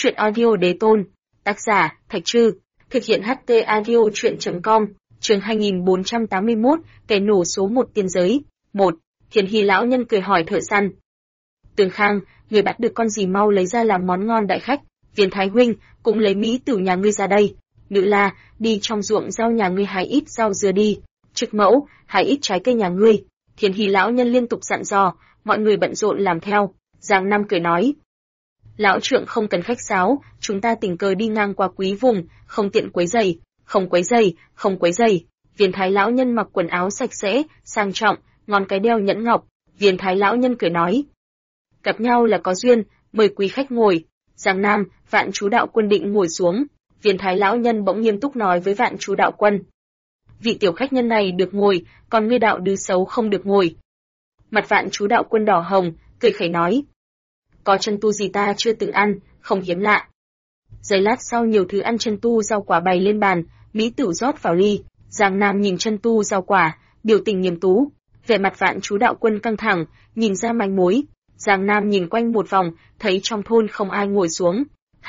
Chuyện audio đế tôn. Tác giả, Thạch Trư. Thực hiện HT audio chuyện.com. Chương 2481, kẻ nổ số 1 tiên giới. 1. Hiền Hy lão nhân cười hỏi thợ săn. Tường Khang, người bắt được con gì mau lấy ra làm món ngon đại khách. Viên Thái huynh, cũng lấy mỹ tử nhà ngươi ra đây. Nữ La, đi trong ruộng rau nhà ngươi hái ít rau dưa đi. Trực Mẫu, hái ít trái cây nhà ngươi. Hiền Hy lão nhân liên tục dặn dò, mọi người bận rộn làm theo. Giang Nam cười nói. Lão trượng không cần khách sáo, chúng ta tình cờ đi ngang qua quý vùng, không tiện quấy rầy, không quấy rầy. Viên Thái lão nhân mặc quần áo sạch sẽ, sang trọng, ngón cái đeo nhẫn ngọc. Viên Thái lão nhân cười nói. Gặp nhau là có duyên, mời quý khách ngồi. Giang Nam, Vạn Chú đạo quân định ngồi xuống. Viên Thái lão nhân bỗng nghiêm túc nói với Vạn Chú đạo quân. Vị tiểu khách nhân này được ngồi, còn ngươi đạo đứa xấu không được ngồi. Mặt Vạn Chú đạo quân đỏ hồng, cười khẩy nói. Có chân tu gì ta chưa từng ăn, không hiếm lạ. Giây lát sau nhiều thứ ăn chân tu rau quả bày lên bàn, mỹ tử rót vào ly. Giang Nam nhìn chân tu rau quả, biểu tình nghiêm tú. Vẻ mặt Vạn Chú đạo quân căng thẳng, nhìn ra manh mối. Giang Nam nhìn quanh một vòng, thấy trong thôn không ai ngồi xuống.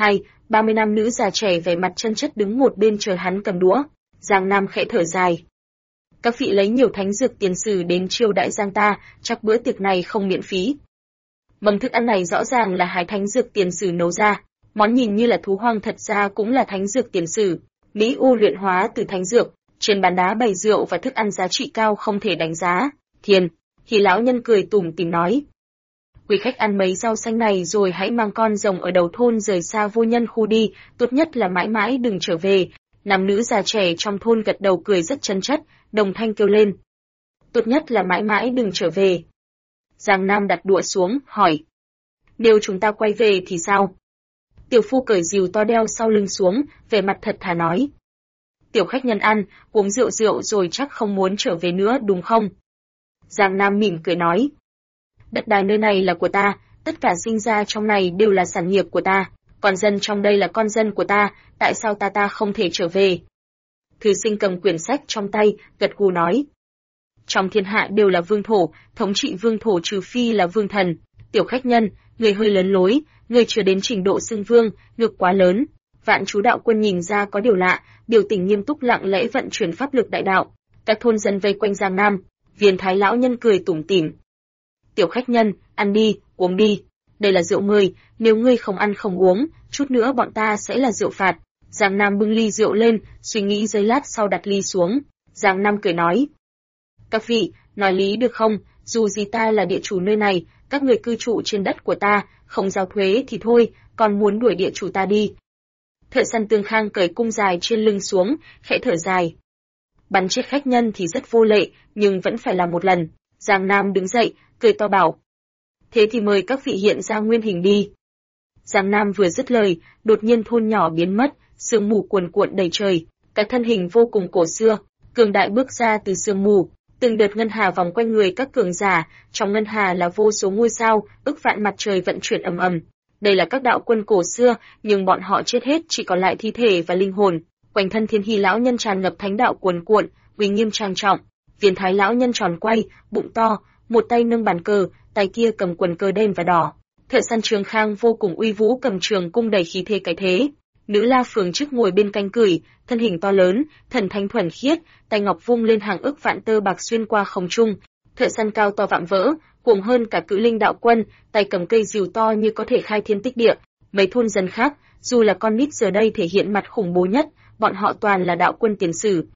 30 nam nữ già trẻ vẻ mặt chân chất đứng một bên chờ hắn cầm đũa. Giang Nam khẽ thở dài. Các vị lấy nhiều thánh dược tiền sử đến chiêu đãi Giang ta, chắc bữa tiệc này không miễn phí. Mâm thức ăn này rõ ràng là hái thánh dược tiền sử nấu ra, món nhìn như là thú hoang thật ra cũng là thánh dược tiền sử, Mỹ U luyện hóa từ thánh dược, trên bàn đá bày rượu và thức ăn giá trị cao không thể đánh giá. Thiên, thì lão nhân cười tủm tỉm nói. Quý khách ăn mấy rau xanh này rồi hãy mang con rồng ở đầu thôn rời xa vô nhân khu đi, tốt nhất là mãi mãi đừng trở về. Nam nữ già trẻ trong thôn gật đầu cười rất chân chất, đồng thanh kêu lên. Tốt nhất là mãi mãi đừng trở về. Giang Nam đặt đũa xuống, hỏi. Nếu chúng ta quay về thì sao? Tiểu phu cởi rìu to đeo sau lưng xuống, vẻ mặt thật thà nói. Tiểu khách nhân ăn, uống rượu rồi chắc không muốn trở về nữa đúng không? Giang Nam mỉm cười nói. Đất đai nơi này là của ta, tất cả sinh ra trong này đều là sản nghiệp của ta, còn dân trong đây là con dân của ta, tại sao ta không thể trở về? Thư sinh cầm quyển sách trong tay, gật gù nói. Trong thiên hạ đều là vương thổ, thống trị vương thổ trừ phi là vương thần. Tiểu khách nhân, người hơi lớn lối, người chưa đến trình độ xưng vương, ngực quá lớn. Vạn Chú đạo quân nhìn ra có điều lạ, biểu tình nghiêm túc lặng lẽ vận chuyển pháp lực đại đạo. Các thôn dân vây quanh Giang Nam, Viên Thái lão nhân cười tủm tỉm. Tiểu khách nhân, ăn đi, uống đi. Đây là rượu ngươi, nếu ngươi không ăn không uống, chút nữa bọn ta sẽ là rượu phạt. Giang Nam bưng ly rượu lên, suy nghĩ giây lát sau đặt ly xuống. Giang Nam cười nói. Các vị, nói lý được không, dù gì ta là địa chủ nơi này, các người cư trụ trên đất của ta, không giao thuế thì thôi, còn muốn đuổi địa chủ ta đi. Thợ săn Tường Khang cởi cung dài trên lưng xuống, khẽ thở dài. Bắn chết khách nhân thì rất vô lệ, nhưng vẫn phải làm một lần. Giang Nam đứng dậy, cười to bảo. Thế thì mời các vị hiện ra nguyên hình đi. Giang Nam vừa dứt lời, đột nhiên thôn nhỏ biến mất, sương mù cuồn cuộn đầy trời, các thân hình vô cùng cổ xưa, cường đại bước ra từ sương mù. Từng đợt ngân hà vòng quanh người các cường giả, trong ngân hà là vô số ngôi sao, ức vạn mặt trời vận chuyển ầm ầm. Đây là các đạo quân cổ xưa, nhưng bọn họ chết hết chỉ còn lại thi thể và linh hồn. Quanh thân Thiên Hy lão nhân tràn ngập thánh đạo cuồn cuộn, uy nghiêm trang trọng. Viên Thái lão nhân tròn quay, bụng to, một tay nâng bàn cờ, tay kia cầm quần cờ đen và đỏ. Thợ săn Trường Khang vô cùng uy vũ cầm trường cung đầy khí thế cái thế. Nữ La phường trước ngồi bên canh cười, thân hình to lớn, thần thánh thuần khiết, tay ngọc vung lên hàng ức vạn tơ bạc xuyên qua không trung. Thợ săn cao to vạm vỡ, cuồng hơn cả Cự Linh đạo quân, tay cầm cây rìu to như có thể khai thiên tích địa. Mấy thôn dân khác, dù là con nít giờ đây thể hiện mặt khủng bố nhất, bọn họ toàn là đạo quân tiền sử.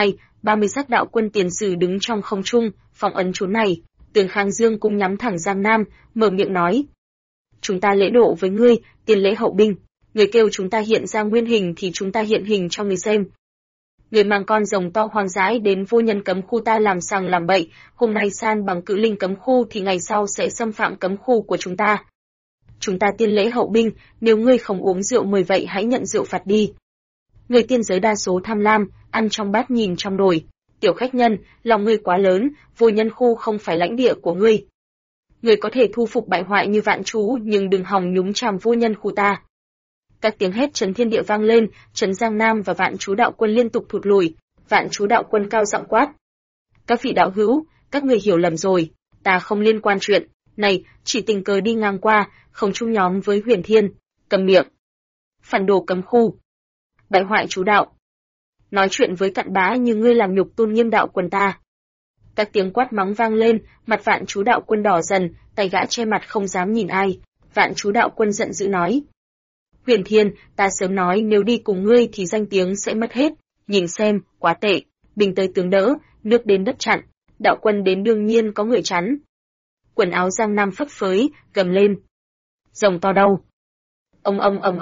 30 sắc đạo quân tiền sử đứng trong không trung, phòng ấn chốn này. Tường Khang dương cũng nhắm thẳng Giang Nam, mở miệng nói: "Chúng ta lễ độ với ngươi, tiền lễ hậu binh. Người kêu chúng ta hiện ra nguyên hình thì chúng ta hiện hình cho người xem. Người mang con rồng to hoang dãi đến vô nhân cấm khu ta làm sằng làm bậy, hôm nay san bằng Cự Linh cấm khu thì ngày sau sẽ xâm phạm cấm khu của chúng ta. Chúng ta tiên lễ hậu binh, nếu ngươi không uống rượu mời vậy hãy nhận rượu phạt đi." Người tiên giới đa số tham lam, ăn trong bát nhìn trong nồi. "Tiểu khách nhân, lòng ngươi quá lớn, vô nhân khu không phải lãnh địa của ngươi. Ngươi có thể thu phục bại hoại như Vạn Chú, nhưng đừng hòng nhúng chàm vô nhân khu ta." Các tiếng hét chấn thiên địa vang lên, trấn Giang Nam và Vạn Chú đạo quân liên tục thụt lùi. Vạn Chú đạo quân cao giọng quát: "Các vị đạo hữu, các người hiểu lầm rồi, ta không liên quan chuyện này, chỉ tình cờ đi ngang qua, không chung nhóm với Huyền Thiên." "Cầm miệng." phản đồ cấm khu, bại hoại chú đạo. Nói chuyện với cặn bã như ngươi làm nhục tôn nghiêm đạo quân ta. Các tiếng quát mắng vang lên, mặt Vạn Chú Đạo Quân đỏ dần, tay gã che mặt không dám nhìn ai. Vạn Chú Đạo Quân giận dữ nói: Huyền Thiên, ta sớm nói nếu đi cùng ngươi thì danh tiếng sẽ mất hết. Nhìn xem, quá tệ. Bình tới tướng đỡ, nước đến đất chặn. Đạo quân đến đương nhiên có người chắn. Quần áo Giang Nam phấp phới, gầm lên: Rồng to đâu? Ầm.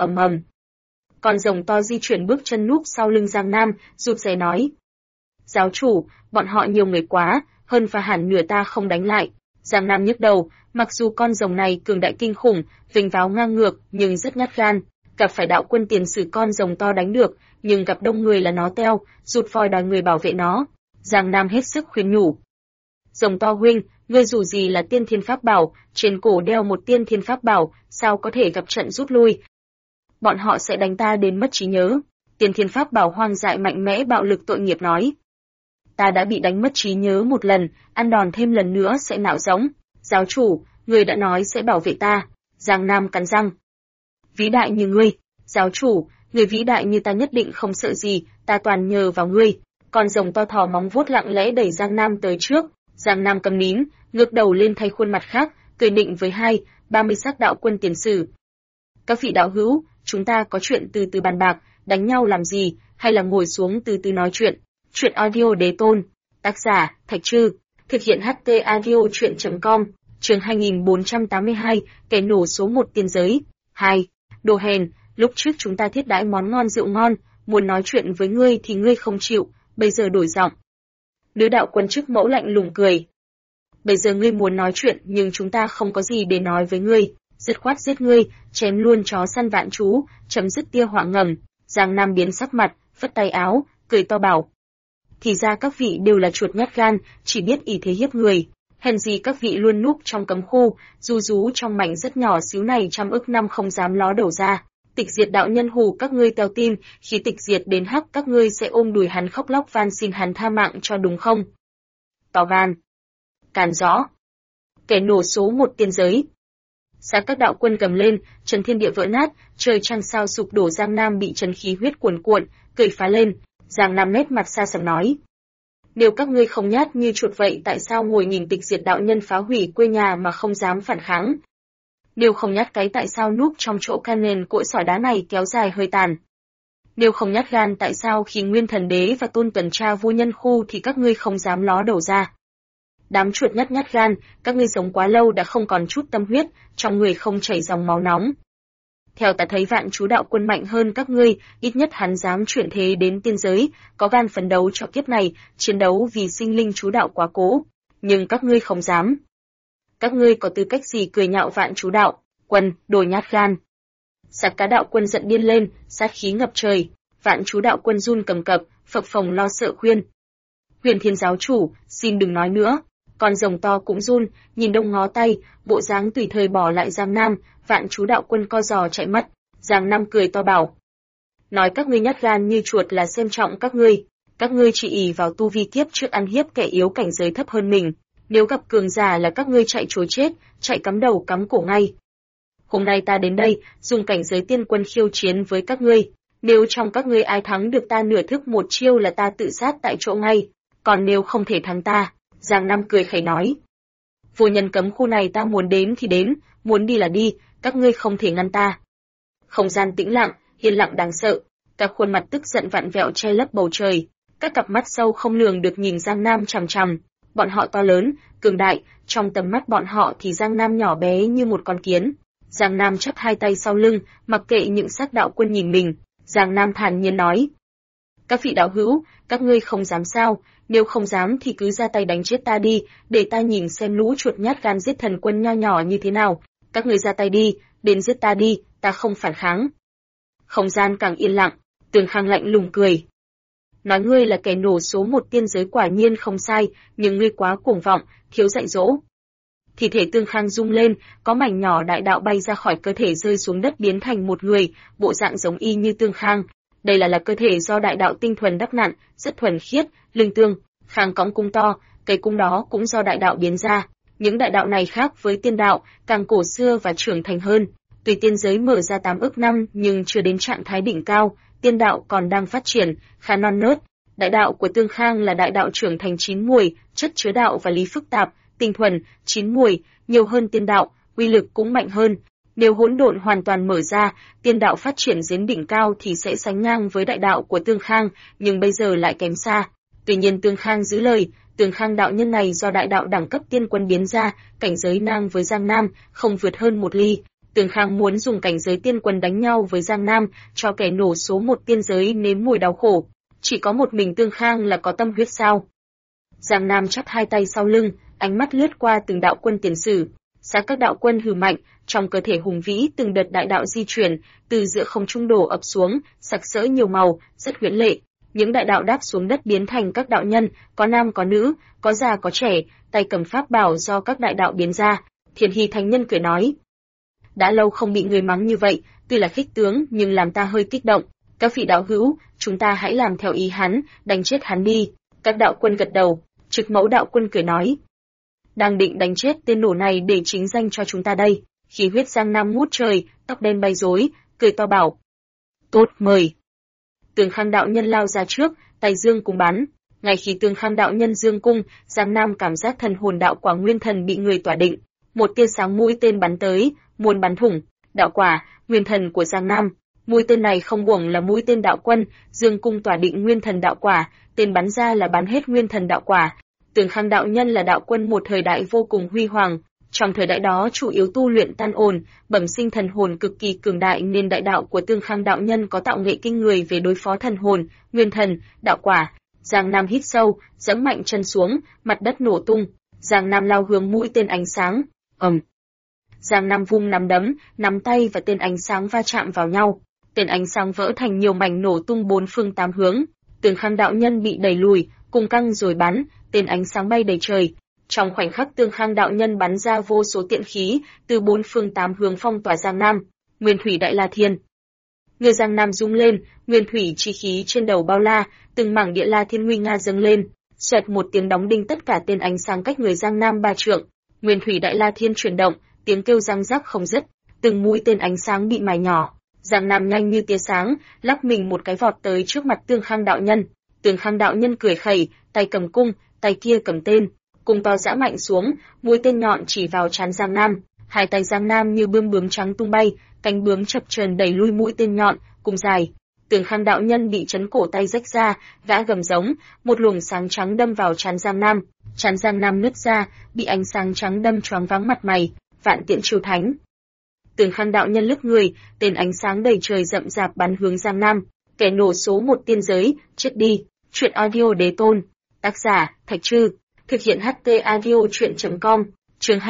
Con rồng to di chuyển bước chân núp sau lưng Giang Nam, rụt rè nói: Giáo chủ, bọn họ nhiều người quá, hơn và hẳn nửa ta không đánh lại. Giang Nam nhức đầu, mặc dù con rồng này cường đại kinh khủng, vinh váo ngang ngược, nhưng rất nhát gan. Gặp phải đạo quân tiền sử con rồng to đánh được, nhưng gặp đông người là nó teo, rụt voi đòi người bảo vệ nó. Giang Nam hết sức khuyên nhủ: Rồng to huynh, ngươi dù gì là tiên thiên pháp bảo, trên cổ đeo một tiên thiên pháp bảo, sao có thể gặp trận rút lui? Bọn họ sẽ đánh ta đến mất trí nhớ. Tiên thiên pháp bảo hoang dại mạnh mẽ bạo lực tội nghiệp nói: Ta đã bị đánh mất trí nhớ một lần, ăn đòn thêm lần nữa sẽ nạo giống. Giáo chủ, người đã nói sẽ bảo vệ ta. Giang Nam cắn răng: Vĩ đại như ngươi, giáo chủ, người vĩ đại như ta nhất định không sợ gì, ta toàn nhờ vào ngươi. Con rồng to thò móng vuốt lặng lẽ đẩy Giang Nam tới trước. Giang Nam cầm nín, ngước đầu lên thay khuôn mặt khác, cười nịnh với 30 sắc đạo quân tiền sử: Các vị đạo hữu, chúng ta có chuyện từ từ bàn bạc, đánh nhau làm gì, hay là ngồi xuống từ từ nói chuyện. Chuyện audio đế tôn, tác giả Thạch Trư, thực hiện HT audio truyện.com, chương 2482, kẻ nổ số 1 tiên giới. 2. Đồ hèn, lúc trước chúng ta thiết đãi món ngon rượu ngon, muốn nói chuyện với ngươi thì ngươi không chịu, bây giờ đổi giọng. Nữ đạo quân chức mẫu lạnh lùng cười: Bây giờ ngươi muốn nói chuyện nhưng chúng ta không có gì để nói với ngươi, dứt khoát giết ngươi, chém luôn chó săn Vạn Chú, chấm dứt tia họa ngầm. Giang Nam biến sắc mặt, phất tay áo, cười to bảo: Thì ra các vị đều là chuột nhát gan, chỉ biết ỷ thế hiếp người. Hèn gì các vị luôn núp trong cấm khu, rú trong mảnh rất nhỏ xíu này trăm ức năm không dám ló đầu ra. Tịch Diệt đạo nhân hù các ngươi teo tim, khi Tịch Diệt đến hắc các ngươi sẽ ôm đùi hắn khóc lóc van xin hắn tha mạng cho đúng không? To gan, càn rõ, kẻ nổ số 1 tiên giới. Sát các đạo quân cầm lên, trần thiên địa vỡ nát, trời trăng sao sụp đổ. Giang Nam bị trần khí huyết cuồn cuộn, cười phá lên. Giang Nam nét mặt xa sầm nói: Nếu các ngươi không nhát như chuột vậy tại sao ngồi nhìn Tịch Diệt đạo nhân phá hủy quê nhà mà không dám phản kháng? Nếu không nhát cái tại sao núp trong chỗ can nền cội sỏi đá này kéo dài hơi tàn? Nếu không nhát gan tại sao khi Nguyên Thần Đế và Tôn tuần tra vô nhân khu thì các ngươi không dám ló đầu ra? Đám chuột nhát gan, các ngươi sống quá lâu đã không còn chút tâm huyết, trong người không chảy dòng máu nóng. Theo ta thấy Vạn Chú Đạo Quân mạnh hơn các ngươi, ít nhất hắn dám chuyển thế đến tiên giới, có gan phấn đấu cho kiếp này, chiến đấu vì sinh linh chú đạo quá cố. Nhưng các ngươi không dám. Các ngươi có tư cách gì cười nhạo Vạn Chú Đạo Quân, đồ nhát gan? Sạc Cá Đạo Quân giận điên lên, sát khí ngập trời. Vạn Chú Đạo Quân run cầm cập, phập phồng lo sợ khuyên: Huyền Thiên giáo chủ, xin đừng nói nữa. Con rồng to cũng run, nhìn đông ngó tay, bộ dáng tùy thời bỏ lại Giang Nam. Vạn Chú Đạo Quân co giò chạy mất. Giang Nam cười to bảo: Nói các ngươi nhát gan như chuột là xem trọng các ngươi chỉ ỷ vào tu vi kiếp trước ăn hiếp kẻ yếu cảnh giới thấp hơn mình. Nếu gặp cường giả là các ngươi chạy trối chết, chạy cắm đầu cắm cổ ngay. Hôm nay ta đến đây, dùng cảnh giới tiên quân khiêu chiến với các ngươi. Nếu trong các ngươi ai thắng được ta nửa thức một chiêu là ta tự sát tại chỗ ngay. Còn nếu không thể thắng ta, Giang Nam cười khẩy nói: Vô nhân cấm khu này ta muốn đến thì đến, muốn đi là đi, các ngươi không thể ngăn ta. Không gian tĩnh lặng, yên lặng đáng sợ, các khuôn mặt tức giận vặn vẹo che lấp bầu trời, các cặp mắt sâu không lường được nhìn Giang Nam chằm chằm. Bọn họ to lớn, cường đại, trong tầm mắt bọn họ thì Giang Nam nhỏ bé như một con kiến. Giang Nam chắp hai tay sau lưng, mặc kệ những sắc đạo quân nhìn mình. Giang Nam thản nhiên nói: Các vị đạo hữu, các ngươi không dám sao? Nếu không dám thì cứ ra tay đánh chết ta đi, để ta nhìn xem lũ chuột nhát gan giết thần quân nho nhỏ như thế nào. Các ngươi ra tay đi, đến giết ta đi, ta không phản kháng. Không gian càng yên lặng, Tường Khang lạnh lùng cười: Nói ngươi là kẻ nổ số 1 tiên giới quả nhiên không sai, nhưng ngươi quá cuồng vọng, thiếu dạy dỗ. Thi thể Tương Khang rung lên, có mảnh nhỏ đại đạo bay ra khỏi cơ thể rơi xuống đất biến thành một người, bộ dạng giống y như Tương Khang. Đây là cơ thể do đại đạo tinh thuần đắp nặn, rất thuần khiết, lưng Tương Khang cõng cung to, cây cung đó cũng do đại đạo biến ra. Những đại đạo này khác với tiên đạo, càng cổ xưa và trưởng thành hơn. Tuy tiên giới mở ra 8 ức năm nhưng chưa đến trạng thái đỉnh cao, tiên đạo còn đang phát triển, khá non nớt. Đại đạo của Tương Khang là đại đạo trưởng thành chín muồi, chất chứa đạo và lý phức tạp, tinh thuần, chín muồi, nhiều hơn tiên đạo, uy lực cũng mạnh hơn. Nếu hỗn độn hoàn toàn mở ra, tiên đạo phát triển đến đỉnh cao thì sẽ sánh ngang với đại đạo của Tương Khang, nhưng bây giờ lại kém xa. Tuy nhiên Tương Khang giữ lời, Tương Khang đạo nhân này do đại đạo đẳng cấp tiên quân biến ra, cảnh giới ngang với Giang Nam, không vượt hơn một ly. Tương Khang muốn dùng cảnh giới tiên quân đánh nhau với Giang Nam, cho kẻ nổ số một tiên giới nếm mùi đau khổ. Chỉ có một mình Tương Khang là có tâm huyết sao? Giang Nam chắp hai tay sau lưng, ánh mắt lướt qua từng đạo quân tiền sử. Sát các đạo quân hừ mạnh, trong cơ thể hùng vĩ từng đợt đại đạo di chuyển, từ giữa không trung đổ ập xuống, sặc sỡ nhiều màu, rất huyễn lệ. Những đại đạo đáp xuống đất biến thành các đạo nhân, có nam có nữ, có già có trẻ, tay cầm pháp bảo do các đại đạo biến ra. Thiên Hy Thánh Nhân cười nói: đã lâu không bị người mắng như vậy, tuy là khích tướng nhưng làm ta hơi kích động. Các vị đạo hữu, chúng ta hãy làm theo ý hắn, đánh chết hắn đi. Các đạo quân gật đầu. Trực Mẫu đạo quân cười nói: đang định đánh chết tên nổ này để chính danh cho chúng ta đây. Khí huyết Giang Nam ngút trời, tóc đen bay rối, cười to bảo: tốt, mời. Tương Khang đạo nhân lao ra trước, tay dương cung bắn. Ngay khi Tương Khang đạo nhân dương cung, Giang Nam cảm giác thần hồn đạo quả nguyên thần bị người tỏa định. Một tia sáng mũi tên bắn tới, muốn bắn thủng đạo quả nguyên thần của Giang Nam. Mũi tên này không uổng là mũi tên đạo quân, dương cung tỏa định nguyên thần đạo quả, tên bắn ra là bắn hết nguyên thần đạo quả. Tương Khang đạo nhân là đạo quân một thời đại vô cùng huy hoàng, trong thời đại đó chủ yếu tu luyện tan ồn, bẩm sinh thần hồn cực kỳ cường đại nên đại đạo của Tương Khang đạo nhân có tạo nghệ kinh người về đối phó thần hồn, nguyên thần, đạo quả. Giang Nam hít sâu, giẫm mạnh chân xuống, mặt đất nổ tung. Giang Nam lao hướng mũi tên ánh sáng. Giang Nam vung nắm đấm, nắm tay và tên ánh sáng va chạm vào nhau. Tên ánh sáng vỡ thành nhiều mảnh nổ tung bốn phương tám hướng. Tương Khang đạo nhân bị đẩy lùi, cùng căng rồi bắn, tên ánh sáng bay đầy trời. Trong khoảnh khắc Tương Khang đạo nhân bắn ra vô số tiện khí, từ bốn phương tám hướng phong tỏa Giang Nam. Nguyên thủy đại la thiên. Người Giang Nam rung lên, nguyên thủy chi khí trên đầu bao la, từng mảng địa la thiên nguy nga dâng lên. Xoẹt một tiếng đóng đinh tất cả tên ánh sáng cách người Giang Nam 3 trượng. Nguyên thủy đại la thiên chuyển động, tiếng kêu răng rắc không dứt, từng mũi tên ánh sáng bị mài nhỏ. Giang Nam nhanh như tia sáng, lắc mình một cái vọt tới trước mặt Tương Khang đạo nhân. Tương Khang đạo nhân cười khẩy, tay cầm cung, tay kia cầm tên, cung to giã mạnh xuống, mũi tên nhọn chỉ vào trán Giang Nam. Hai tay Giang Nam như bướm trắng tung bay, cánh bướm chập chờn đẩy lui mũi tên nhọn, cung dài. Tương Khang đạo nhân bị chấn cổ tay rách ra, gã gầm giống, một luồng sáng trắng đâm vào trán Giang Nam. Trán Giang Nam nứt ra, bị ánh sáng trắng đâm choáng váng mặt mày. Vạn Tiễn Chiêu Thánh. Tương Khang đạo nhân lướt người, tên ánh sáng đầy trời rậm rạp bắn hướng Giang Nam. Kẻ nổ số một tiên giới, chết đi. Truyện audio đế tôn. Tác giả Thạch Trư. Thực hiện HT audio truyện.com. Chương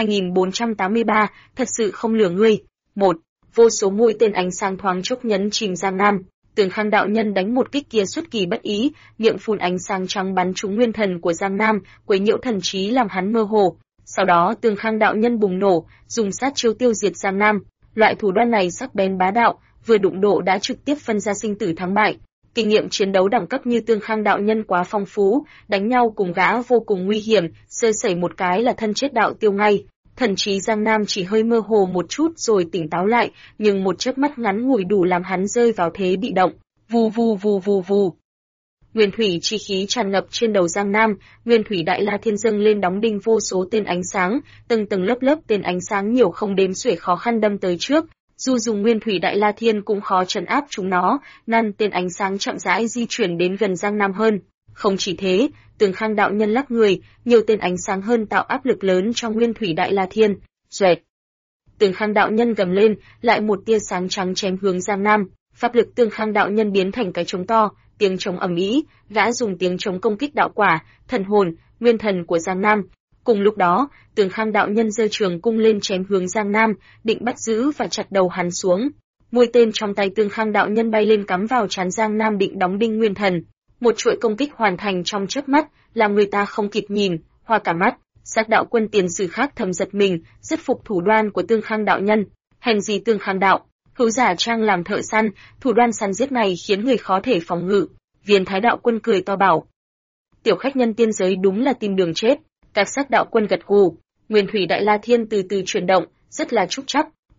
2483, thật sự không lừa ngươi. 1. Vô số mũi tên ánh sáng thoáng chốc nhấn chìm Giang Nam. Tương Khang đạo nhân đánh một kích kia xuất kỳ bất ý, miệng phun ánh sáng trắng bắn trúng nguyên thần của Giang Nam, quấy nhiễu thần trí làm hắn mơ hồ. Sau đó Tương Khang đạo nhân bùng nổ, dùng sát chiêu tiêu diệt Giang Nam. Loại thủ đoạn này sắc bén bá đạo, vừa đụng độ đã trực tiếp phân ra sinh tử thắng bại. Kinh nghiệm chiến đấu đẳng cấp như Tương Khang đạo nhân quá phong phú, đánh nhau cùng gã vô cùng nguy hiểm, sơ sẩy một cái là thân chết đạo tiêu ngay. Thần trí Giang Nam chỉ hơi mơ hồ một chút rồi tỉnh táo lại, nhưng một chớp mắt ngắn ngủi đủ làm hắn rơi vào thế bị động. Vù vù vù vù vù. Nguyên thủy chi khí tràn ngập trên đầu Giang Nam, nguyên thủy đại la thiên dâng lên đóng đinh vô số tên ánh sáng, từng tầng lớp lớp tên ánh sáng nhiều không đếm xuể khó khăn đâm tới trước. Dù dùng nguyên thủy đại la thiên cũng khó trấn áp chúng nó, nên tên ánh sáng chậm rãi di chuyển đến gần Giang Nam hơn. Không chỉ thế, Tương Khang đạo nhân lắc người, nhiều tên ánh sáng hơn tạo áp lực lớn cho nguyên thủy đại la thiên. Xoẹt. Tương Khang đạo nhân gầm lên, lại một tia sáng trắng chém hướng Giang Nam. Pháp lực Tương Khang đạo nhân biến thành cái trống to, tiếng trống ầm ĩ, gã dùng tiếng trống công kích đạo quả, thần hồn, nguyên thần của Giang Nam. Cùng lúc đó, Tương Khang đạo nhân giơ trường cung lên chém hướng Giang Nam, định bắt giữ và chặt đầu hắn xuống. Mũi tên trong tay Tương Khang đạo nhân bay lên cắm vào trán Giang Nam định đóng đinh nguyên thần. Một chuỗi công kích hoàn thành trong chớp mắt, làm người ta không kịp nhìn, hoa cả mắt. Sát đạo quân tiền sử khác thầm giật mình, rất phục thủ đoạn của Tương Khang đạo nhân. Hèn gì Tương Khang đạo, hữu giả trang làm thợ săn, thủ đoạn săn giết này khiến người khó thể phòng ngự. Viên Thái đạo quân cười to bảo: tiểu khách nhân tiên giới đúng là tìm đường chết. Các sắc đạo quân gật gù. Nguyên thủy đại la thiên từ từ chuyển động, rất là trúc chắc.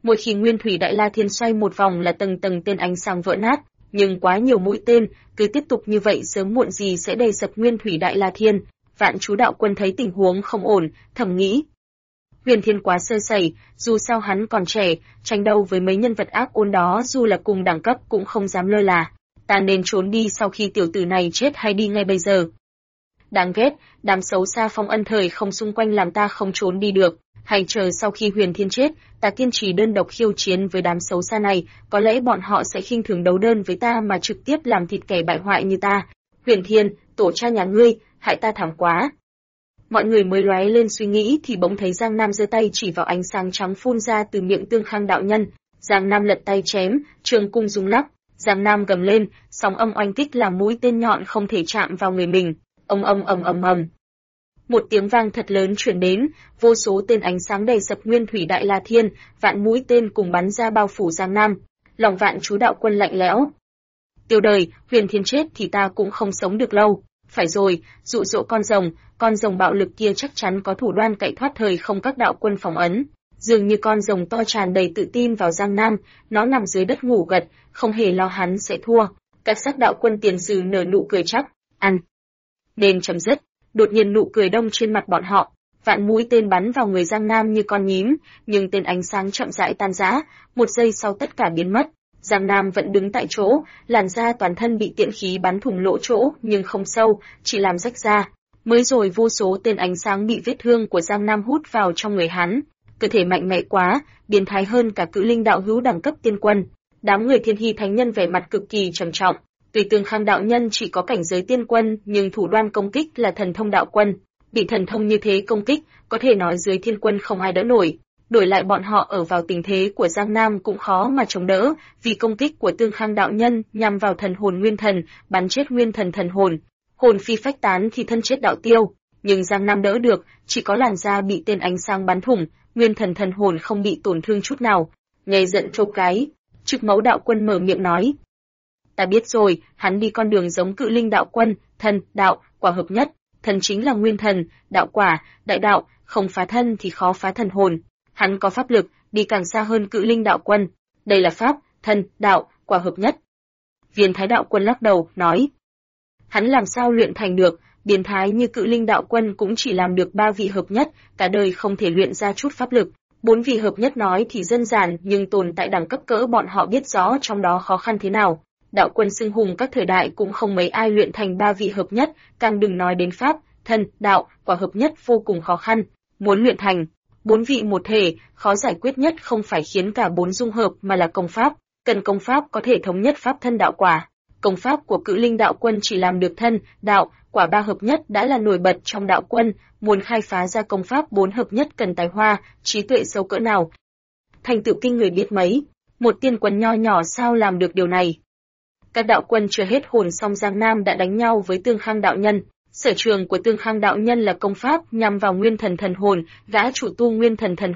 Mỗi khi Nguyên Thủy Đại La Thiên xoay một vòng là tầng tầng tên ánh sáng vỡ nát, nhưng quá nhiều mũi tên, cứ tiếp tục như vậy sớm muộn gì sẽ đè sập Nguyên Thủy Đại La Thiên. Vạn Chú Đạo Quân thấy tình huống không ổn, thầm nghĩ. Huyền Thiên quá sơ sẩy, dù sao hắn còn trẻ, tranh đấu với mấy nhân vật ác ôn đó dù là cùng đẳng cấp cũng không dám lơ là. Ta nên trốn đi sau khi tiểu tử này chết hay đi ngay bây giờ? Đáng ghét, đám xấu xa Phong Ân Thời không xung quanh làm ta không trốn đi được. Hay chờ sau khi Huyền Thiên chết, ta kiên trì đơn độc khiêu chiến với đám xấu xa này, có lẽ bọn họ sẽ khinh thường đấu đơn với ta mà trực tiếp làm thịt kẻ bại hoại như ta. Huyền Thiên, tổ cha nhà ngươi, hại ta thảm quá. Mọi người mới lóe lên suy nghĩ thì bỗng thấy Giang Nam giơ tay chỉ vào ánh sáng trắng phun ra từ miệng Tương Khang đạo nhân. Giang Nam lật tay chém, trường cung rung lắc. Giang Nam gầm lên, sóng âm oanh kích làm mũi tên nhọn không thể chạm vào người mình. Ầm ầm ầm ầm ầm. Một tiếng vang thật lớn truyền đến, vô số tên ánh sáng đầy sập Nguyên Thủy Đại La Thiên, vạn mũi tên cùng bắn ra bao phủ Giang Nam. Lòng Vạn Chú Đạo Quân lạnh lẽo. Tiêu đời, Huyền Thiên chết thì ta cũng không sống được lâu. Phải rồi, dụ dỗ con rồng bạo lực kia chắc chắn có thủ đoạn cậy thoát thời không các đạo quân phòng ấn. Dường như con rồng to tràn đầy tự tin vào Giang Nam, nó nằm dưới đất ngủ gật, không hề lo hắn sẽ thua. Các sắc đạo quân tiền sử nở nụ cười chắc, ăn. Nên chấm dứt, đột nhiên nụ cười đông trên mặt bọn họ. Vạn mũi tên bắn vào người Giang Nam như con nhím, nhưng tên ánh sáng chậm rãi tan rã, một giây sau tất cả biến mất. Giang Nam vẫn đứng tại chỗ, làn da toàn thân bị tiễn khí bắn thủng lỗ chỗ, nhưng không sâu, chỉ làm rách da. Mới rồi vô số tên ánh sáng bị vết thương của Giang Nam hút vào trong người hắn. Cơ thể mạnh mẽ quá, biến thái hơn cả Cự Linh đạo hữu đẳng cấp tiên quân. Đám người Thiên Hy thánh nhân vẻ mặt cực kỳ trầm trọng. Tuy Tương Khang đạo nhân chỉ có cảnh giới tiên quân, nhưng thủ đoạn công kích là thần thông đạo quân. Bị thần thông như thế công kích, có thể nói dưới thiên quân không ai đỡ nổi. Đổi lại bọn họ ở vào tình thế của Giang Nam cũng khó mà chống đỡ, vì công kích của Tương Khang đạo nhân nhằm vào thần hồn nguyên thần, bắn chết nguyên thần thần hồn. Hồn phi phách tán thì thân chết đạo tiêu, nhưng Giang Nam đỡ được, chỉ có làn da bị tên ánh sáng bắn thủng, nguyên thần thần hồn không bị tổn thương chút nào. Nghe giận trâu cái, Trực Mẫu đạo quân mở miệng nói. Ta biết rồi, hắn đi con đường giống Cự Linh đạo quân, thần, đạo, quả hợp nhất, thần chính là nguyên thần, đạo quả, đại đạo, không phá thân thì khó phá thần hồn. Hắn có pháp lực, đi càng xa hơn Cự Linh đạo quân. Đây là pháp, thân, đạo, quả hợp nhất. Viên Thái đạo quân lắc đầu, nói. Hắn làm sao luyện thành được, biến thái như Cự Linh đạo quân cũng chỉ làm được 3 vị hợp nhất, cả đời không thể luyện ra chút pháp lực. 4 vị hợp nhất nói thì đơn giản, nhưng tồn tại đẳng cấp cỡ bọn họ biết rõ trong đó khó khăn thế nào. Đạo quân xưng hùng các thời đại cũng không mấy ai luyện thành 3 vị hợp nhất, càng đừng nói đến pháp, thân, đạo, quả hợp nhất vô cùng khó khăn. Muốn luyện thành 4 vị một thể, khó giải quyết nhất không phải khiến cả 4 dung hợp mà là công pháp. Cần công pháp có thể thống nhất pháp thân đạo quả. Công pháp của Cự Linh đạo quân chỉ làm được thân, đạo, quả 3 hợp nhất đã là nổi bật trong đạo quân, muốn khai phá ra công pháp 4 hợp nhất cần tài hoa, trí tuệ sâu cỡ nào. Thành tựu kinh người biết mấy, một tiên quân nho nhỏ sao làm được điều này. Các đạo quân chưa hết hồn xong Giang Nam đã đánh nhau với Tương Khang đạo nhân. Sở trường của Tương Khang đạo nhân là công pháp nhằm vào nguyên thần thần hồn, gã chủ tu nguyên